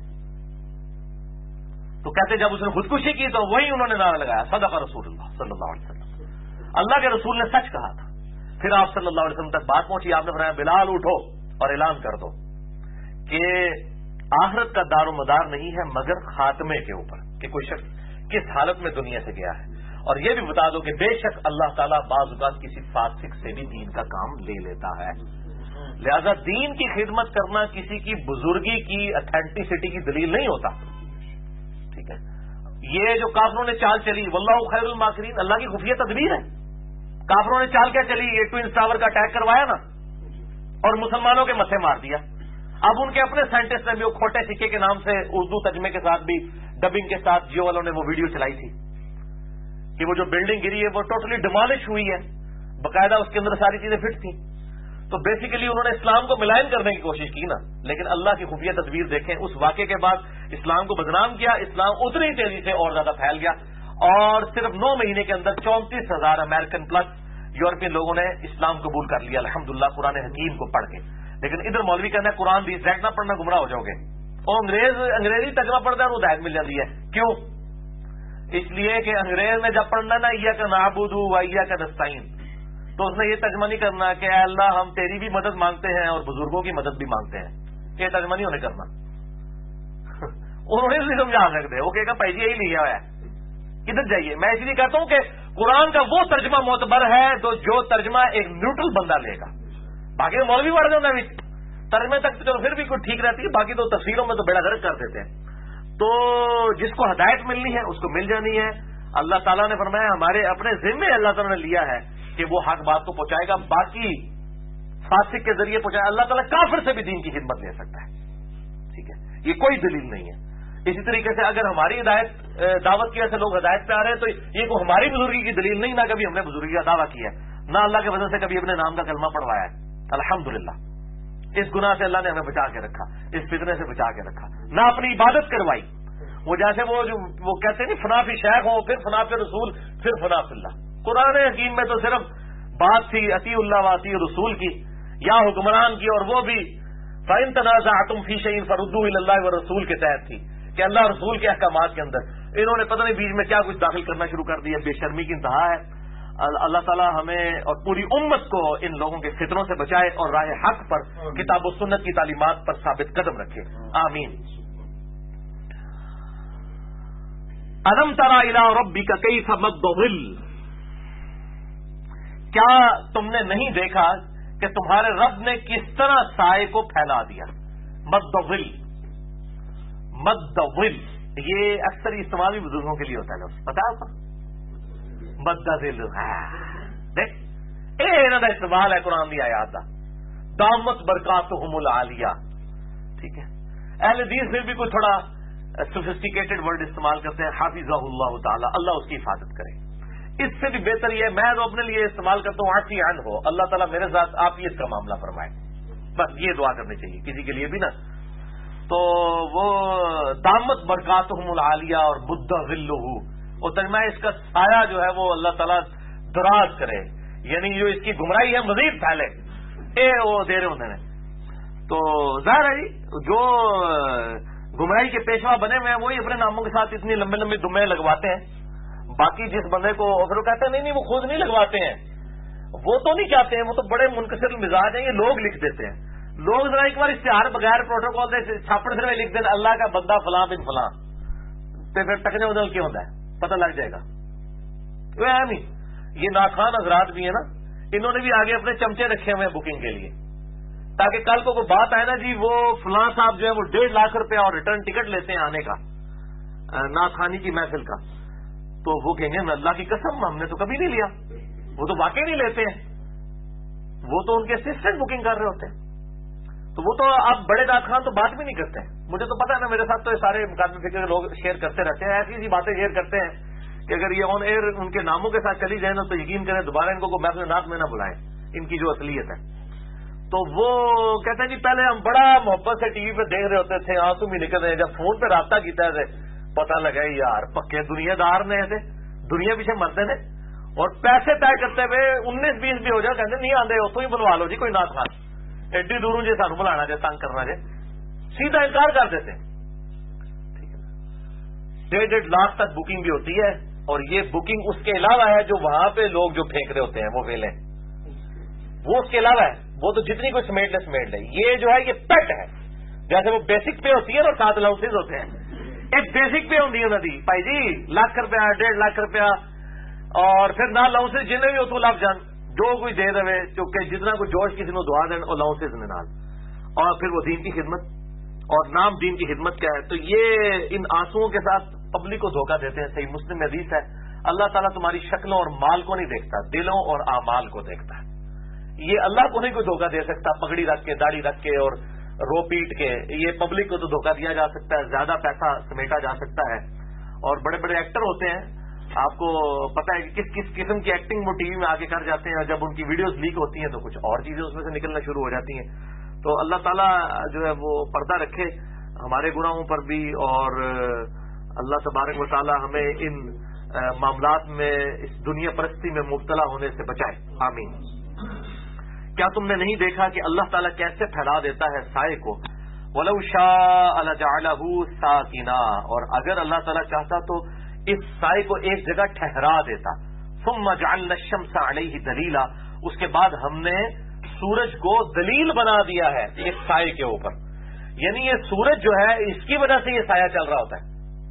تو کہتے جب اس نے خودکشی کی تو وہی انہوں نے نعرہ لگایا صدق رسول اللہ صلی اللہ علیہ وسلم, اللہ کے رسول نے سچ کہا تھا. پھر آپ صلی اللہ علیہ وسلم تک بات پہنچی, آپ نے فرمایا بلال اٹھو اور اعلان کر دو کہ آخرت کا دار و مدار نہیں ہے مگر خاتمے کے اوپر, کہ کوئی شخص کس حالت میں دنیا سے گیا ہے. اور یہ بھی بتا دو کہ بے شک اللہ تعالیٰ بعض اوقات کسی فاسق سے بھی دین کا کام لے لیتا ہے. لہذا دین کی خدمت کرنا کسی کی بزرگی کی اتھینٹسٹی کی دلیل نہیں ہوتا. ٹھیک ہے, یہ جو کافروں نے چال چلی واللہ خیر الماکرین, اللہ کی خفیہ تدبیر ہے. کافروں نے چال کیا چلی, یہ ٹوئنز ٹاور کا اٹیک کروایا نا اور مسلمانوں کے متھے مار دیا. اب ان کے اپنے سائنٹسٹ نے بھی وہ کھوٹے سکے کے نام سے اردو ترجمے کے ساتھ بھی ڈبنگ کے ساتھ جیو والوں نے وہ ویڈیو چلائی تھی کہ وہ جو بلڈنگ گری ہے وہ ٹوٹلی ڈیمالش ہوئی ہے, باقاعدہ اس کے اندر ساری چیزیں فٹ تھیں. تو بیسیکلی انہوں نے اسلام کو ملائن کرنے کی کوشش کی نا, لیکن اللہ کی خفیہ تدبیر دیکھیں, اس واقعے کے بعد اسلام کو بدنام کیا, اسلام اتنی تیزی سے اور زیادہ پھیل گیا اور صرف 9 مہینے کے اندر 34,000 امریکن پلس یورپین لوگوں نے اسلام قبول کر لیا الحمدللہ قرآن حکیم کو پڑھ کے. لیکن ادھر مولوی کہنا ہے قرآن بھی ایگزیکٹ نہ پڑھنا گمراہ ہو جاؤ گے, اور انگریزی ترجمہ پڑھتا ہے وہ ہدایت مل جاتی ہے. کیوں؟ اس لیے کہ انگریز نے جب پڑھنا نا ایاک نعبد و ایاک نستعین, تو اس نے یہ ترجمہ نہیں کرنا کہ اے اللہ ہم تیری بھی مدد مانگتے ہیں اور بزرگوں کی مدد بھی مانگتے ہیں. یہ ترجمہ نہیں ہونے کرنا. انہوں نے نہیں سمجھا سکتے, وہ کہے گا بھائی جی یہی لکھا ہوا ہے کدھر جائیے. میں اس لیے کہتا ہوں کہ قرآن کا وہ ترجمہ معتبر ہے تو جو ترجمہ ایک نیوٹرل بندہ لے گا. باقی تو مولوی بڑھ جاتا ہے ترجمے تک تو چلو پھر بھی کوئی ٹھیک رہتی ہے, باقی تو تفسیروں میں تو بیڑا غرق کر دیتے ہیں. تو جس کو ہدایت ملنی ہے اس کو مل جانی ہے. اللہ تعالیٰ نے فرمایا ہمارے اپنے ذمے اللہ تعالیٰ نے لیا ہے کہ وہ حق بات کو پہنچائے گا, باقی فاسق کے ذریعے پہنچائے. اللہ تعالیٰ کافر سے بھی دین کی خدمت لے سکتا ہے. ٹھیک ہے, یہ کوئی دلیل نہیں ہے. اسی طریقے سے اگر ہماری دعوت کی وجہ سے لوگ ہدایت پہ آ رہے ہیں تو یہ کوئی ہماری بزرگی کی دلیل نہیں، نہ کبھی ہم نے بزرگی کا دعویٰ کیا ہے، نہ اللہ کے وجہ سے کبھی اپنے نام کا کلمہ پڑھوایا ہے۔ الحمدللہ اس گناہ سے اللہ نے ہمیں بچا کے رکھا، اس فتنے سے بچا کے رکھا، نہ اپنی عبادت کروائی۔ وہ جیسے وہ کہتے ہیں نہیں فنا فی شیخ ہو، پھر فنا فی رسول، پھر فنا فی اللہ۔ قرآن حکیم میں تو صرف بات تھی اطیعوا اللہ و اطیعوا رسول کی، یا حکمران کی، اور وہ بھی فَإِن تَنَازَعْتُمْ فِي شَيْءٍ فَرُدُّوهُ إِلَى اللَّهِ وَالرَّسُولِ کے تحت تھی کہ اللہ رسول کے احکامات کے اندر انہوں نے پتہ نہیں بیچ میں کیا کچھ داخل کرنا شروع کر دیا، بے شرمی کی انتہا ہے۔ اللہ تعالی ہمیں اور پوری امت کو ان لوگوں کے فتنوں سے بچائے اور راہ حق پر کتاب و سنت کی تعلیمات پر ثابت قدم رکھے، آمین۔ أَلَمْ تَرَ إِلَىٰ رَبِّكَ كَيْفَ مَدَّ الظِّلِّ، کیا تم نے نہیں دیکھا کہ تمہارے رب نے کس طرح سائے کو پھیلا دیا؟ مد الظل، مد الظل یہ اکثر استعمال بھی بزرگوں کے لیے ہوتا ہے، لفظ پتا ہے آپ کو؟ مد الظل، دیکھ انہوں کا استعمال ہے قرآن کی آیات کا، دامت برکاتہم العالیہ، ٹھیک ہے۔ اہل حدیث پھر بھی کوئی تھوڑا سوفسٹیکیٹڈ ورڈ استعمال کرتے ہیں، حافظہ اللہ تعالی، اللہ اس کی حفاظت کرے۔ اس سے بھی بہتر یہ میں تو اپنے لیے استعمال کرتا ہوں آسی عن ہو، اللہ تعالیٰ میرے ساتھ عافیت کا معاملہ فرمائے، بس یہ دعا کرنی چاہیے کسی کے لیے بھی نا۔ تو وہ دامت برکاتہم العالیہ اور مد ظلہ، اور ترجمہ اس کا سایہ جو ہے وہ اللہ تعالیٰ دراز کرے، یعنی جو اس کی گمراہی ہے مزید پھیلے، وہ دے رہے ہوتے ہیں۔ تو ظاہر ہے جو گمراہی کے پیشوا بنے ہوئے ہیں وہی اپنے ناموں کے ساتھ اتنی لمبے لمبے دمے لگواتے ہیں، باقی جس بندے کو پھر وہ کہتے ہیں نہیں وہ خود نہیں لگواتے ہیں، وہ تو نہیں چاہتے ہیں، وہ تو بڑے منکسر مزاج ہیں، یہ لوگ لکھ دیتے ہیں۔ لوگ ذرا ایک بار اشتہار بغیر پروٹوکول سے چھاپڑ سے لکھ دیتے اللہ کا بندہ فلاں بن فلاں، تو پھر ٹکنے ادل کیوں ہوتا ہے پتہ لگ جائے گا۔ وہ اہم ہی یہ ناخوان حضرات بھی ہیں نا، انہوں نے بھی آگے اپنے چمچے رکھے ہوئے ہیں بکنگ کے لیے، تاکہ کل کو کوئی بات آئے نا جی وہ فلاں صاحب جو ہے وہ 1.5 لاکھ روپیہ اور ریٹرن ٹکٹ لیتے ہیں آنے کا ناخوانی کی محفل کا، تو وہ کہیں گے اللہ کی قسم ہم نے تو کبھی نہیں لیا، وہ تو واقعی نہیں لیتے ہیں، وہ تو ان کے اسسٹنٹ بکنگ کر رہے ہوتے ہیں، تو وہ تو اب بڑے داد خان تو بات بھی نہیں کرتے ہیں۔ مجھے تو پتا ہے نا میرے ساتھ تو یہ سارے مقابلے فکر کے لوگ شیئر کرتے رہتے ہیں، ایسی سی باتیں شیئر کرتے ہیں کہ اگر یہ آن ایئر ان کے ناموں کے ساتھ چلی جائے نا تو یقین کریں دوبارہ ان کو محفل نعت میں نہ بلائیں، ان کی جو اصلیت ہے۔ تو وہ کہتے ہیں جی پہلے ہم بڑا محبت سے ٹی وی پہ دیکھ رہے ہوتے تھے، آنسو بھی نکل رہے، جب فون پہ رابطہ کیتا ہے پتہ لگا یار پکے دنیا دار نے ایسے دنیا پیچھے مرتے نے، اور پیسے طے کرتے ہوئے 19-20 بھی ہو جائے کہتے نہیں آتے اتوں ہی بنوا لو جی کوئی نعت خان، ایڈی دوروں جی سانو بلانا جائے تنگ کرنا جائے، سیدھا انکار کر دیتے ہیں۔ ٹھیک ہے، 1.5 لاکھ تک بکنگ بھی ہوتی ہے، اور یہ بکنگ اس کے علاوہ ہے جو وہاں پہ لوگ جو پھینک رہے ہوتے ہیں وہ ویلے، وہ اس کے علاوہ ہے، وہ تو جتنی کوئی سمیٹ لے، یہ جو ہے یہ پیٹ ہے، جیسے وہ بیسک پے ہوتی ہے اور 7 الاؤنسز ہوتے ہیں، ایک بیسک پے ہوتی ہے انہوں نے بھائی جی 1 لاکھ روپیہ 1.5 لاکھ روپیہ، اور پھر نہ الاؤنسز جنہیں بھی اتو لگ جان جو کوئی دے دے چونکہ جتنا کوئی جوش کسی نے دعا دین الاؤنسز نے نال، اور پھر وہ دین کی خدمت، اور نام دین کی خدمت کیا ہے، تو یہ ان آنسوؤں کے ساتھ پبلک کو دھوکہ دیتے ہیں۔ صحیح مسلم میں حدیث ہے اللہ تعالیٰ تمہاری شکلوں اور مال کو نہیں دیکھتا، دلوں اور اعمال کو دیکھتا ہے۔ یہ اللہ کو نہیں کوئی دھوکہ دے سکتا پگڑی رکھ کے داڑھی رکھ کے اور رو پیٹ کے، یہ پبلک کو تو دھوکہ دیا جا سکتا ہے، زیادہ پیسہ سمیٹا جا سکتا ہے، اور بڑے بڑے ایکٹر ہوتے ہیں آپ کو پتا ہے کہ کس کس قسم کی ایکٹنگ وہ ٹی وی میں آ کے کر جاتے ہیں، اور جب ان کی ویڈیوز لیک ہوتی ہیں تو کچھ اور چیزیں اس میں سے نکلنا شروع ہو جاتی ہیں۔ تو اللہ تعالیٰ جو ہے وہ پردہ رکھے ہمارے گناہوں پر بھی، اور اللہ تبارک و تعالیٰ ہمیں ان معاملات میں اس دنیا پرستی میں مبتلا ہونے سے بچائے، آمین۔ کیا تم نے نہیں دیکھا کہ اللہ تعالیٰ کیسے پھیلا دیتا ہے سائے کو، وَلَوْ شَاءَ لَجَعَلَهُ سَاكِنًا، اور اگر اللہ تعالیٰ چاہتا تو اس سائے کو ایک جگہ ٹھہرا دیتا، ثُمَّ جَعَلْنَا الشَّمْسَ عَلَيْهِ دَلِيلًا، اس کے بعد ہم نے سورج کو دلیل بنا دیا ہے ایک سائے کے اوپر، یعنی یہ سورج جو ہے اس کی وجہ سے یہ سایہ چل رہا ہوتا ہے،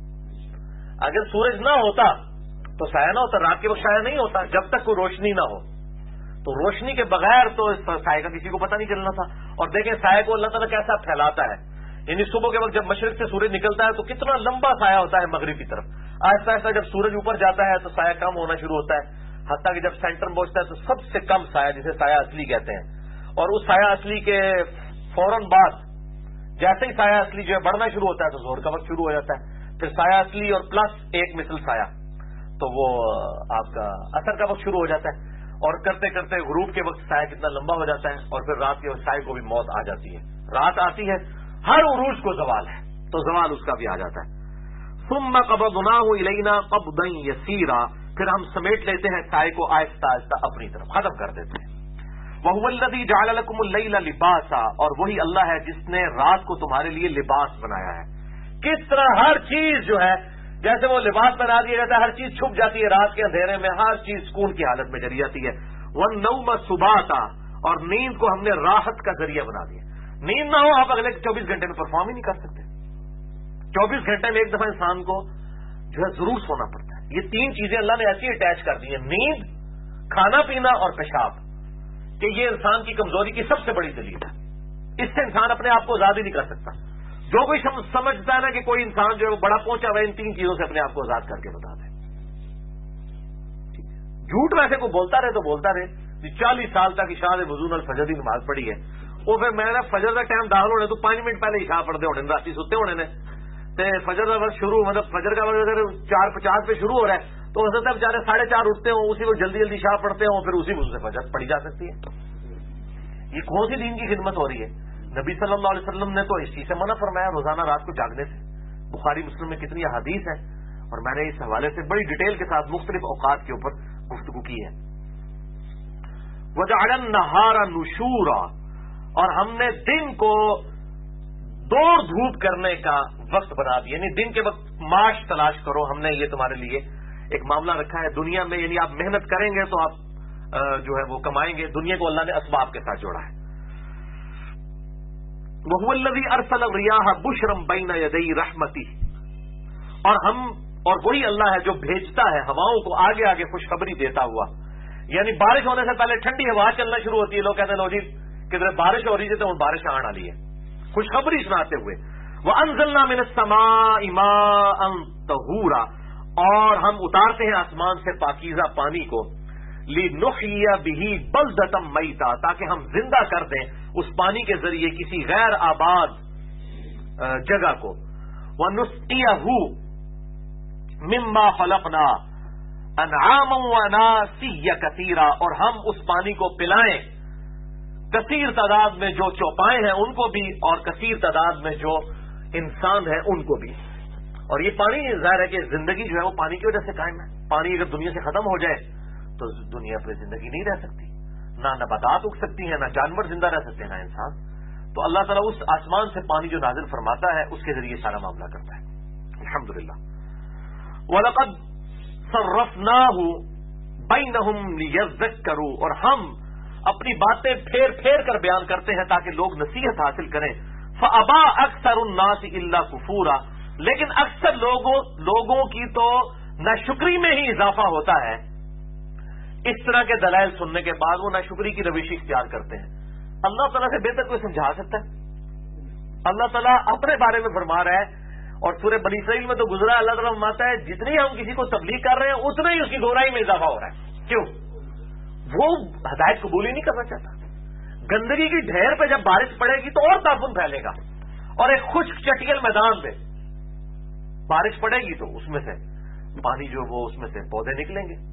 اگر سورج نہ ہوتا تو سایہ نہ ہوتا، رات کے وقت سایہ نہیں ہوتا جب تک کوئی روشنی نہ ہو، تو روشنی کے بغیر تو اس سائے کا کسی کو پتہ نہیں چلنا تھا۔ اور دیکھیں سائے کو اللہ تعالیٰ کیسا پھیلاتا ہے، یعنی صبح کے وقت جب مشرق سے سورج نکلتا ہے تو کتنا لمبا سایہ ہوتا ہے مغرب کی طرف، آہستہ آہستہ جب سورج اوپر جاتا ہے تو سایہ کم ہونا شروع ہوتا ہے، حتیٰ کہ جب سینٹر میں پہنچتا ہے تو سب سے کم سایہ جسے سایہ اصلی کہتے ہیں، اور اس سایہ اصلی کے فوراً بعد جیسے ہی سایہ اصلی جو ہے بڑھنا شروع ہوتا ہے تو ظہر کا وقت شروع ہو جاتا ہے، پھر سایہ اصلی اور پلس ایک مثل سایہ تو وہ آپ کا اثر کا وقت شروع ہو جاتا ہے، اور کرتے کرتے غروب کے وقت سایہ کتنا لمبا ہو جاتا ہے، اور پھر رات کے وقت سایہ کو بھی موت آ جاتی ہے، رات آتی ہے، ہر عروج کو زوال ہے تو زوال اس کا بھی آ جاتا ہے۔ ثم قبضناه الینا قبضا یسیرا، پھر ہم سمیٹ لیتے ہیں سائے کو آہستہ آہستہ اپنی طرف ختم کر دیتے ہیں۔ وَهُوَ الَّذِي جَعَلَ لَكُمُ اللَّيْلَ لِبَاسًا، اور وہی اللہ ہے جس نے رات کو تمہارے لیے لباس بنایا ہے۔ کس طرح ہر چیز جو ہے جیسے وہ لباس بنا دیا جاتا ہے، ہر چیز چھپ جاتی ہے رات کے اندھیرے میں، ہر چیز سکون کی حالت میں چلی جاتی ہے۔ وَالنَّوْمَ سُبَاتًا، اور نیند کو ہم نے راحت کا ذریعہ بنا دیا۔ نیند نہ ہو آپ اگلے 24 گھنٹے میں پرفارم ہی نہیں کر سکتے۔ 24 گھنٹے میں ایک دفعہ انسان کو جو ہے ضرور سونا پڑتا ہے۔ یہ تین چیزیں اللہ نے ایسی اٹیچ کر دی ہیں، نیند، کھانا پینا اور پیشاب، کہ یہ انسان کی کمزوری کی سب سے بڑی دلیل ہے۔ اس سے انسان اپنے آپ کو آزاد ہی نہیں کر سکتا۔ جو کوئی سمجھتا ہے نا کہ کوئی انسان جو ہے وہ بڑا پہنچا ہوا ہے، ان تین چیزوں سے اپنے آپ کو آزاد کر کے بتا دے۔ جھوٹ ویسے کو بولتا رہے تو بولتا رہے، 40 سال تک عشاء دے وضو نال فجر کی نماز پڑھی ہے، وہ پھر میں نے فجر کا ٹائم داخل ہونے تو 5 منٹ پہلے عشاء پڑھتے ہونے، رات ستے ہونے نے، تے فجر کا وقت شروع مطلب فجر کا وقت اگر 4:50 پہ شروع ہو رہا ہے تو ہو سکتا ہے بیچارے 4:30 اٹھتے ہوں، اسی کو جلدی جلدی عشاء پڑھتے ہوں، پھر اسی وضو سے فجر پڑھی جا سکتی ہے۔ یہ کون سی دین کی خدمت ہو رہی ہے؟ نبی صلی اللہ علیہ وسلم نے تو اس چیز سے منع فرمایا روزانہ رات کو جاگنے سے۔ بخاری مسلم میں کتنی احادیث ہے، اور میں نے اس حوالے سے بڑی ڈیٹیل کے ساتھ مختلف اوقات کے اوپر گفتگو کی ہے۔ وَجَعَلَ النَّهَارَ نُشُورًا، اور ہم نے دن کو دوڑ دھوپ کرنے کا وقت بنا دیا، یعنی دن کے وقت معاش تلاش کرو، ہم نے یہ تمہارے لیے ایک معاملہ رکھا ہے دنیا میں، یعنی آپ محنت کریں گے تو آپ جو ہے وہ کمائیں گے۔ دنیا کو اللہ نے اسباب کے ساتھ جوڑا ہے۔ وَهُوَ الَّذِي أَرْسَلَ الرِّيَاحَ بُشْرًا بَيْنَ يَدَيْ رَحْمَتِهِ، اور وہی اللہ ہے جو بھیجتا ہے ہواؤں کو آگے آگے خوشخبری دیتا ہوا، یعنی بارش ہونے سے پہلے ٹھنڈی ہوا چلنا شروع ہوتی ہے، لوگ کہتے ہیں لو جی کدھر بارش ہو رہی ہے تو ہوں بارش آنے والی ہے، خوشخبری سناتے ہوئے۔ وَأَنزَلْنَا مِنَ السَّمَاءِ مَاءً طَهُورًا، اور ہم اتارتے ہیں آسمان سے پاکیزہ پانی کو، لِنُحْيِيَ بِهِ بَلْدَةً مَيْتًا، تاکہ ہم زندہ کر دیں اس پانی کے ذریعے کسی غیر آباد جگہ کو۔ وَنُسْقِيَهُ مِمَّا خَلَقْنَا أَنْعَامًا وَأَنَاسِيَّ كَثِيرًا، اور ہم اس پانی کو پلائیں کثیر تعداد میں جو چوپائے ہیں ان کو بھی، اور کثیر تعداد میں جو انسان ہیں ان کو بھی۔ اور یہ پانی ظاہر ہے کہ زندگی جو ہے وہ پانی کی وجہ سے قائم ہے۔ پانی اگر دنیا سے ختم ہو جائے تو دنیا پہ زندگی نہیں رہ سکتی، نہ نباتات اگ سکتی ہیں، نہ جانور زندہ رہ سکتے ہیں، نہ انسان۔ تو اللہ تعالیٰ اس آسمان سے پانی جو نازل فرماتا ہے اس کے ذریعے سارا معاملہ کرتا ہے، الحمدللہ۔ وَلَقَدْ صَرَّفْنَاهُ بَيْنَهُمْ لِيَذَّكَّرُوا، اور ہم اپنی باتیں پھیر پھیر کر بیان کرتے ہیں تاکہ لوگ نصیحت حاصل کریں۔ فَأَبَى أَكْثَرُ النَّاسِ إِلَّا كُفُورًا، لیکن اکثر لوگوں کی تو ناشکری میں ہی اضافہ ہوتا ہے۔ اس طرح کے دلائل سننے کے بعد وہ ناشکری کی روش اختیار کرتے ہیں۔ اللہ تعالیٰ سے بہتر کوئی سمجھا سکتا ہے؟ اللہ تعالیٰ اپنے بارے میں فرما رہا ہے، اور سورہ بنی اسرائیل میں تو گزرا، اللہ تعالیٰ فرماتا ہے جتنی ہم کسی کو تبلیغ کر رہے ہیں اتنا ہی اس کی گمراہی میں اضافہ ہو رہا ہے۔ کیوں؟ وہ ہدایت قبول ہی نہیں کرنا چاہتا۔ گندگی کی ڈھیر پہ جب بارش پڑے گی تو اور تعفن پھیلے گا، اور ایک خشک چٹیل میدان میں بارش پڑے گی تو اس میں سے پانی جو وہ اس میں سے پودے نکلیں گے،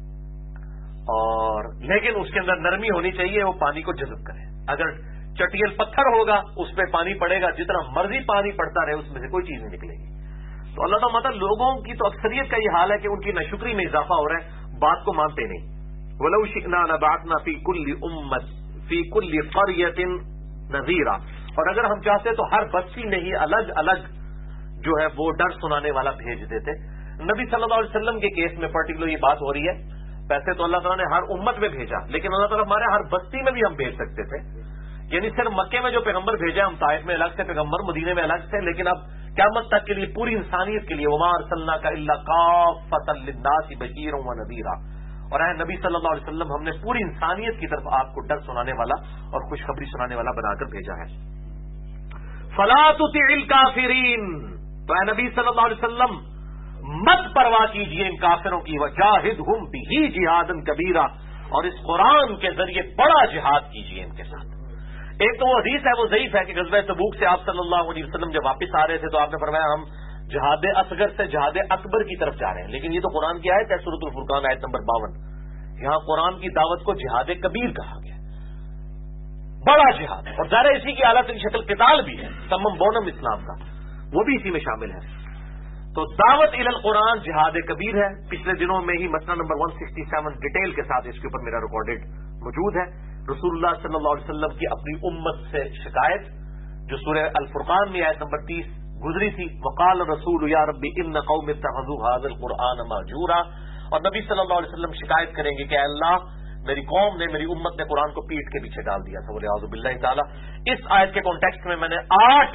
اور لیکن اس کے اندر نرمی ہونی چاہیے، وہ پانی کو جذب کرے۔ اگر چٹیل پتھر ہوگا اس پہ پانی پڑے گا، جتنا مرضی پانی پڑتا رہے اس میں سے کوئی چیز نہیں نکلے گی۔ تو اللہ تعالیٰ مطلب لوگوں کی تو اکثریت کا یہ حال ہے کہ ان کی ناشکری میں اضافہ ہو رہا ہے، بات کو مانتے نہیں۔ وَلَوْ شِئْنَا لَبَعَثْنَا فِي كُلِّ قَرْيَةٍ نَذِيرًا، اور اگر ہم چاہتے تو ہر بستی میں ہی الگ الگ جو ہے وہ ڈر سنانے والا بھیج دیتے۔ نبی صلی اللہ علیہ وسلم کے کیس میں پرٹیکولر یہ بات ہو رہی ہے، ویسے تو اللہ تعالیٰ نے ہر امت میں بھیجا، لیکن اللہ تعالیٰ ہمارے ہر بستی میں بھی ہم بھیج سکتے تھے۔ یعنی صرف مکے میں جو پیغمبر بھیجا ہم طائف میں الگ سے پیغمبر، مدینے میں الگ سے، لیکن اب قیامت تک کے لیے پوری انسانیت کے لیے وَمَا أَرْسَلْنَاكَ إِلَّا كَافَّةً لِلنَّاسِ بَشِيرًا وَنَذِيرًا، اور اے نبی صلی اللہ علیہ وسلم ہم نے پوری انسانیت کی طرف آپ کو ڈر سنانے والا اور خوشخبری سنانے والا بنا کر بھیجا ہے۔ فَلَا تُطِعِ الْكَافِرِينَ، تو اے نبی صلی اللہ علیہ وسلم مت پرواہ کیجیے ان کافروں کی، وَجَاهِدْهُمْ بِهِ جِهَادًا كَبِيرًا، اور اس قرآن کے ذریعے بڑا جہاد کیجیے ان کے ساتھ۔ ایک تو وہ حدیث ہے وہ ضعیف ہے کہ غزوہ تبوک سے آپ صلی اللہ علیہ وسلم جب واپس آ رہے تھے تو آپ نے فرمایا ہم جہاد اصغر سے جہاد اکبر کی طرف جا رہے ہیں، لیکن یہ تو قرآن کی آیت ہے سورۃ الفرقان آیت نمبر 52، یہاں قرآن کی دعوت کو جہاد کبیر کہا گیا، بڑا جہاد، اور ظاہر اسی کی اعلیٰ ترین شکل قتال بھی ہے، تمم بونم اسلام کا، وہ بھی اسی میں شامل ہے۔ تو دعوت الی القرآن جہاد کبیر ہے۔ پچھلے دنوں میں ہی مسئلہ نمبر 167 ڈیٹیل کے ساتھ اس کے اوپر میرا ریکارڈڈ موجود ہے، رسول اللہ صلی اللہ علیہ وسلم کی اپنی امت سے شکایت جو سورہ الفرقان میں آیت نمبر 30 گزری تھی، وقال رسول یا ربی ان قوم اتخذوا هذا القرآن مہجورا، اور نبی صلی اللہ علیہ وسلم شکایت کریں گے کہ اے اللہ میری قوم نے، میری امت نے قرآن کو پیٹ کے پیچھے ڈال دیا تھا، والعیاذ باللہ تعالی۔ اس آیت کے کانٹیکسٹ میں میں نے 8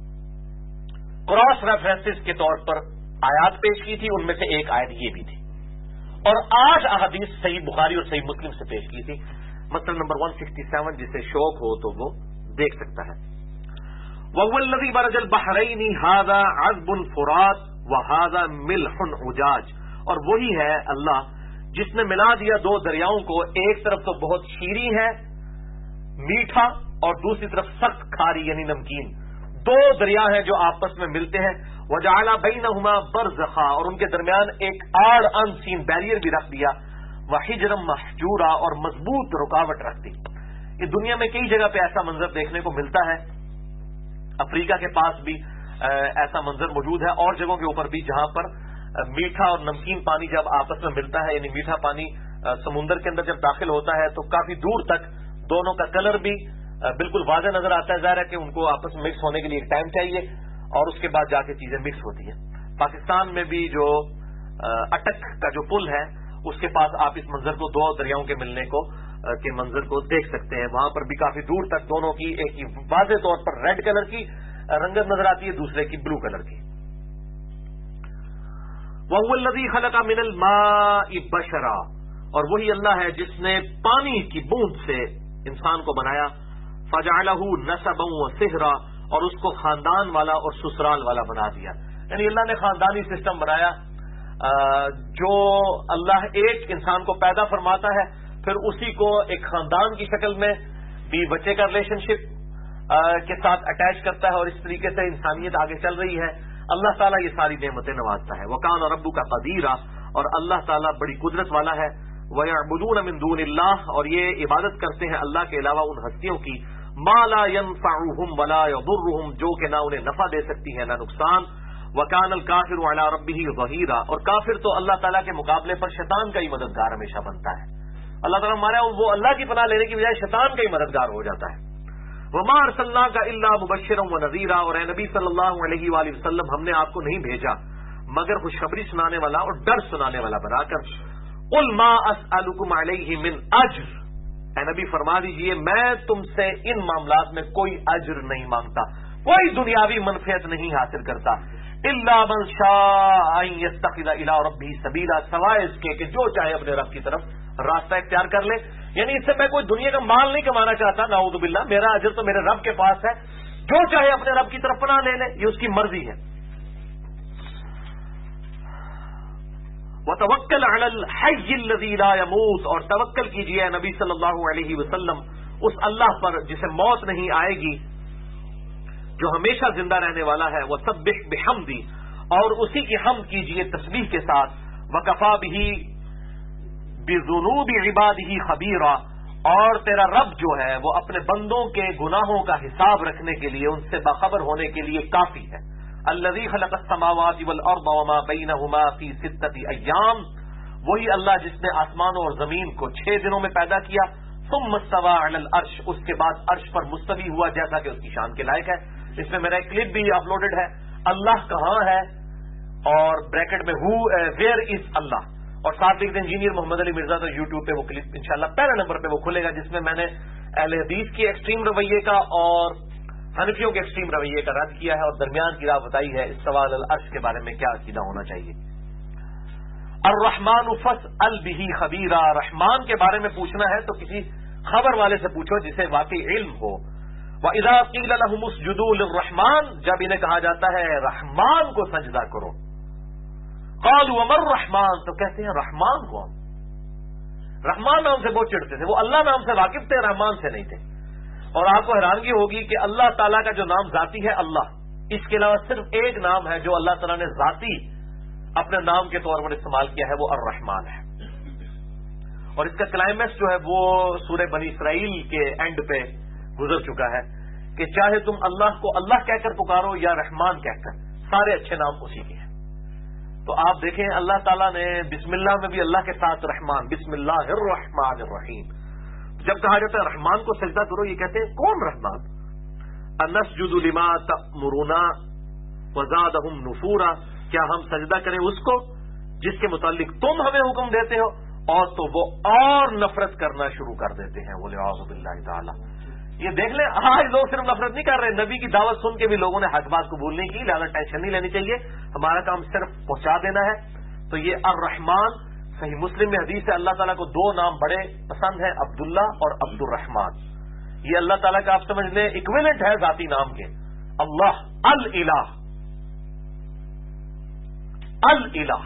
کراس ریفرنسز کے طور پر آیات پیش کی تھی، ان میں سے ایک آیت یہ بھی تھی، اور 8 احادیث صحیح بخاری اور صحیح مسلم سے پیش کی تھی۔ مسئلہ نمبر 167 جسے شوق ہو تو وہ دیکھ سکتا ہے۔ وَهُوَ الَّذِي مَرَجَ الْبَحْرَيْنِ هَذَا عَذْبٌ فُرَاتٌ وَهَذَا مِلْحٌ عُجَاجٌ، اور وہی ہے اللہ جس نے ملا دیا 2 دریاؤں کو، ایک طرف تو بہت شیریں ہے میٹھا اور دوسری طرف سخت کھاری یعنی نمکین، 2 دریا ہیں جو آپس میں ملتے ہیں، وَجَعَلَ بَيْنَهُمَا بَرْزَخًا، اور ان کے درمیان ایک آڑ ان سین بیریئر بھی رکھ دیا، وَحِجْرًا مَحْجُورًا، اور مضبوط رکاوٹ رکھ دی۔ یہ دنیا میں کئی جگہ پہ ایسا منظر دیکھنے کو ملتا ہے، افریقہ کے پاس بھی ایسا منظر موجود ہے، اور جگہوں کے اوپر بھی جہاں پر میٹھا اور نمکین پانی جب آپس میں ملتا ہے، یعنی میٹھا پانی سمندر کے اندر جب داخل ہوتا ہے تو کافی دور تک دونوں کا کلر بھی بالکل واضح نظر آتا ہے، ظاہر ہے کہ ان کو آپس میں مکس ہونے کے لیے ایک ٹائم چاہیے اور اس کے بعد جا کے چیزیں مکس ہوتی ہیں۔ پاکستان میں بھی جو اٹک کا جو پل ہے اس کے پاس آپ اس منظر کو 2 دریاؤں کے ملنے کو کے منظر کو دیکھ سکتے ہیں، وہاں پر بھی کافی دور تک دونوں کی ایک ہی واضح طور پر ریڈ کلر کی رنگت نظر آتی ہے، دوسرے کی بلو کلر کی۔ وَهُوَ الَّذِي خَلَقَ مِنَ الْمَاءِ بَشَرًا، اور وہی اللہ ہے جس نے پانی کی بوند سے انسان کو بنایا، فَجَعَلَهُ نَسَبًا وَصِهْرًا، اور اس کو خاندان والا اور سسرال والا بنا دیا، یعنی اللہ نے خاندانی سسٹم بنایا، جو اللہ ایک انسان کو پیدا فرماتا ہے پھر اسی کو ایک خاندان کی شکل میں بھی بچے کا ریلیشن شپ کے ساتھ اٹیچ کرتا ہے، اور اس طریقے سے انسانیت آگے چل رہی ہے۔ اللہ تعالیٰ یہ ساری نعمتیں نوازتا ہے۔ وَكَانَ رَبُّكَ قَدِيرًا، اور اللہ تعالیٰ بڑی قدرت والا ہے۔ وَيَعْبُدُونَ مِن دُونِ اللَّهِ، اور یہ عبادت کرتے ہیں اللہ کے علاوہ ان ہستیوں کی، مَا لَا يَنفَعُهُمْ وَلَا يَضُرُّهُمْ، جو کہ نہ انہیں نفع دے سکتی ہے نہ نقصان۔ وَكَانَ الْكَافِرُ عَلَى رَبِّهِ ظَهِيرًا، اور کافر تو اللہ تعالیٰ کے مقابلے پر شیطان کا ہی مددگار ہمیشہ بنتا ہے۔ اللہ تعالیٰ ہمارا وہ اللہ کی پناہ لینے کی بجائے شیطان کا ہی مددگار ہو جاتا ہے۔ وَمَا أَرْسَلْنَاكَ إِلَّا مُبَشِّرًا وَنَذِيرًا، اور اے نبی صلی اللہ علیہ وآلہ وسلم ہم نے آپ کو نہیں بھیجا مگر خوشخبری سنانے والا اور ڈر سنانے والا بنا کر۔ قُلْ مَا أَسْأَلُكُمْ عَلَيْهِ مِنْ أَجْرٍ، اے نبی فرما دیجئے میں تم سے ان معاملات میں کوئی اجر نہیں مانگتا، کوئی دنیاوی منفعت نہیں حاصل کرتا، إِلَّا مَنْ شَاءَ أَنْ يَتَّخِذَ إِلَىٰ رَبِّهِ سَبِيلًا، سوائے اس کے کہ جو چاہے اپنے رب کی طرف راستہ اختیار کر لے، یعنی اس سے میں کوئی دنیا کا مال نہیں کمانا چاہتا، نعوذ باللہ، میرا اجر تو میرے رب کے پاس ہے، جو چاہے اپنے رب کی طرف پناہ لے لے، یہ اس کی مرضی ہے۔ وَتَوَكَّلْ عَلَى الْحَيِّ الَّذِي لَا يَمُوتُ، اور توکل کیجئے اے نبی صلی اللہ علیہ وسلم اس اللہ پر جسے موت نہیں آئے گی، جو ہمیشہ زندہ رہنے والا ہے۔ وَسَبِّحْ بِحَمْدِهِ، اور اسی کی حمد کیجئے تسبیح کے ساتھ۔ وَكَفَىٰ بِهِ بِذُنُوبِ عِبَادِهِ خَبِيرًا، اور تیرا رب جو ہے وہ اپنے بندوں کے گناہوں کا حساب رکھنے کے لیے، ان سے باخبر ہونے کے لیے کافی ہے۔ الذی خلق السماوات والارض وما بینہما فی 6 ایام، وہی اللہ جس نے آسمانوں اور زمین کو 6 دنوں میں پیدا کیا۔ ثم استوى علی العرش، اس کے بعد عرش پر مستوی ہوا جیسا کہ اس کی شان کے لائق ہے۔ اس میں میرا ایک کلپ بھی اپلوڈڈ ہے، اللہ کہاں ہے اور بریکٹ میں ویئر از اللہ، اور ساتھ ایک انجینئر محمد علی مرزا تو یوٹیوب پہ وہ کلپ انشاءاللہ پہلے نمبر پہ وہ کھلے گا، جس میں میں نے اہل حدیث کے ایکسٹریم رویے کا اور حنفیوں کے ایکسٹریم رویے کا رد کیا ہے، اور درمیان کی راہ بتائی ہے استوى علی العرش کے بارے میں کیا عقیدہ ہونا چاہیے۔ الرحمن فاسأل به خبیرا، رحمان کے بارے میں پوچھنا ہے تو کسی خبر والے سے پوچھو جسے واقعی علم ہو۔ وَإِذَا قِيلَ لَهُمُ اسْجُدُوا لِلرَّحْمَٰنِ، جب انہیں کہا جاتا ہے رحمان کو سجدہ کرو، قَالُوا وَمَا الرَّحْمَٰنُ، تو کہتے ہیں رحمان کون؟ رحمان نام سے بہت چڑھتے تھے، وہ اللہ نام سے واقف تھے، رحمان سے نہیں تھے۔ اور آپ کو حیرانگی ہوگی کہ اللہ تعالیٰ کا جو نام ذاتی ہے اللہ، اس کے علاوہ صرف ایک نام ہے جو اللہ تعالیٰ نے ذاتی اپنے نام کے طور پر استعمال کیا ہے، وہ الرحمن ہے. اور اس کا کلائمیکس جو ہے وہ سورہ بنی اسرائیل کے اینڈ پہ گزر چکا ہے کہ چاہے تم اللہ کو اللہ کہہ کر پکارو یا رحمان کہہ کر، سارے اچھے نام اسی کے ہیں. تو آپ دیکھیں اللہ تعالیٰ نے بسم اللہ میں بھی اللہ کے ساتھ رحمان، بسم اللہ الرحمن الرحیم. جب کہا جاتا ہے رحمان کو سجدہ کرو، یہ کہتے ہیں کون رحمان؟ انسجد لما تأمرنا وزادہم نفورا، کیا ہم سجدہ کریں اس کو جس کے متعلق تم ہمیں حکم دیتے ہو، اور تو وہ اور نفرت کرنا شروع کر دیتے ہیں. والعیاذ باللہ تعالی. یہ دیکھ لیں آج لوگ صرف نفرت نہیں کر رہے، نبی کی دعوت سن کے بھی لوگوں نے حق بات قبول نہیں کی، لہذا ٹینشن نہیں لینی چاہیے، ہمارا کام صرف پہنچا دینا ہے. تو یہ الرحمن، صحیح مسلم میں حدیث ہے اللہ تعالیٰ کو دو نام بڑے پسند ہیں، عبداللہ اور عبد الرحمن. یہ اللہ تعالیٰ کا آپ سمجھ لیں ایکویلنٹ ہے ذاتی نام کے. اللہ الالہ، الالہ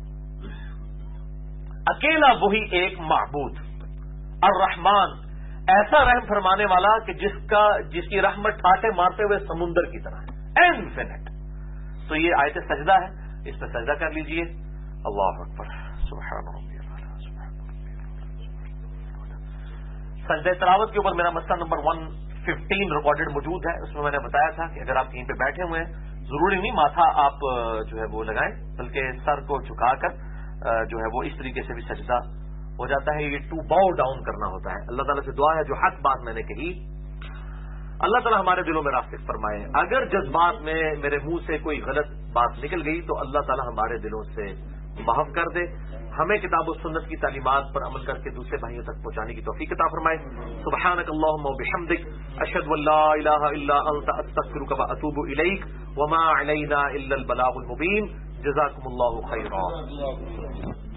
اکیلا وہی ایک معبود. الرحمن ایسا رحم فرمانے والا کہ جس کی رحمت ٹھاٹے مارتے ہوئے سمندر کی طرح ہے، انفینٹ. تو یہ آیت سجدہ ہے، اس پہ سجدہ کر لیجئے. اللہ اکبر، سبحان ربی الاعلی، سبحان ربی الاعلی. سجدہ تلاوت کے اوپر میرا مسئلہ نمبر 115 ریکارڈڈ موجود ہے. اس میں میں نے بتایا تھا کہ اگر آپ کہیں پہ بیٹھے ہوئے ہیں، ضروری نہیں ماتھا آپ جو ہے وہ لگائیں، بلکہ سر کو جھکا کر جو ہے وہ اس طریقے سے بھی سجدہ ہو جاتا ہے. یہ ٹو باؤ ڈاؤن کرنا ہوتا ہے. اللہ تعالیٰ سے دعا ہے جو حق بات میں نے کہی اللہ تعالیٰ ہمارے دلوں میں راسخ فرمائے. اگر جذبات میں میرے منہ سے کوئی غلط بات نکل گئی تو اللہ تعالیٰ ہمارے دلوں سے معاف کر دے. ہمیں کتاب و سنت کی تعلیمات پر عمل کر کے دوسرے بھائیوں تک پہنچانے کی توفیق عطا فرمائے. سبحانک اللہم و بحمدک، اشہد ان لا الہ الا انت، استغفرک و اتوب الیک، وما علینا الا البلاغ المبین. جزاکم اللہ خیرا.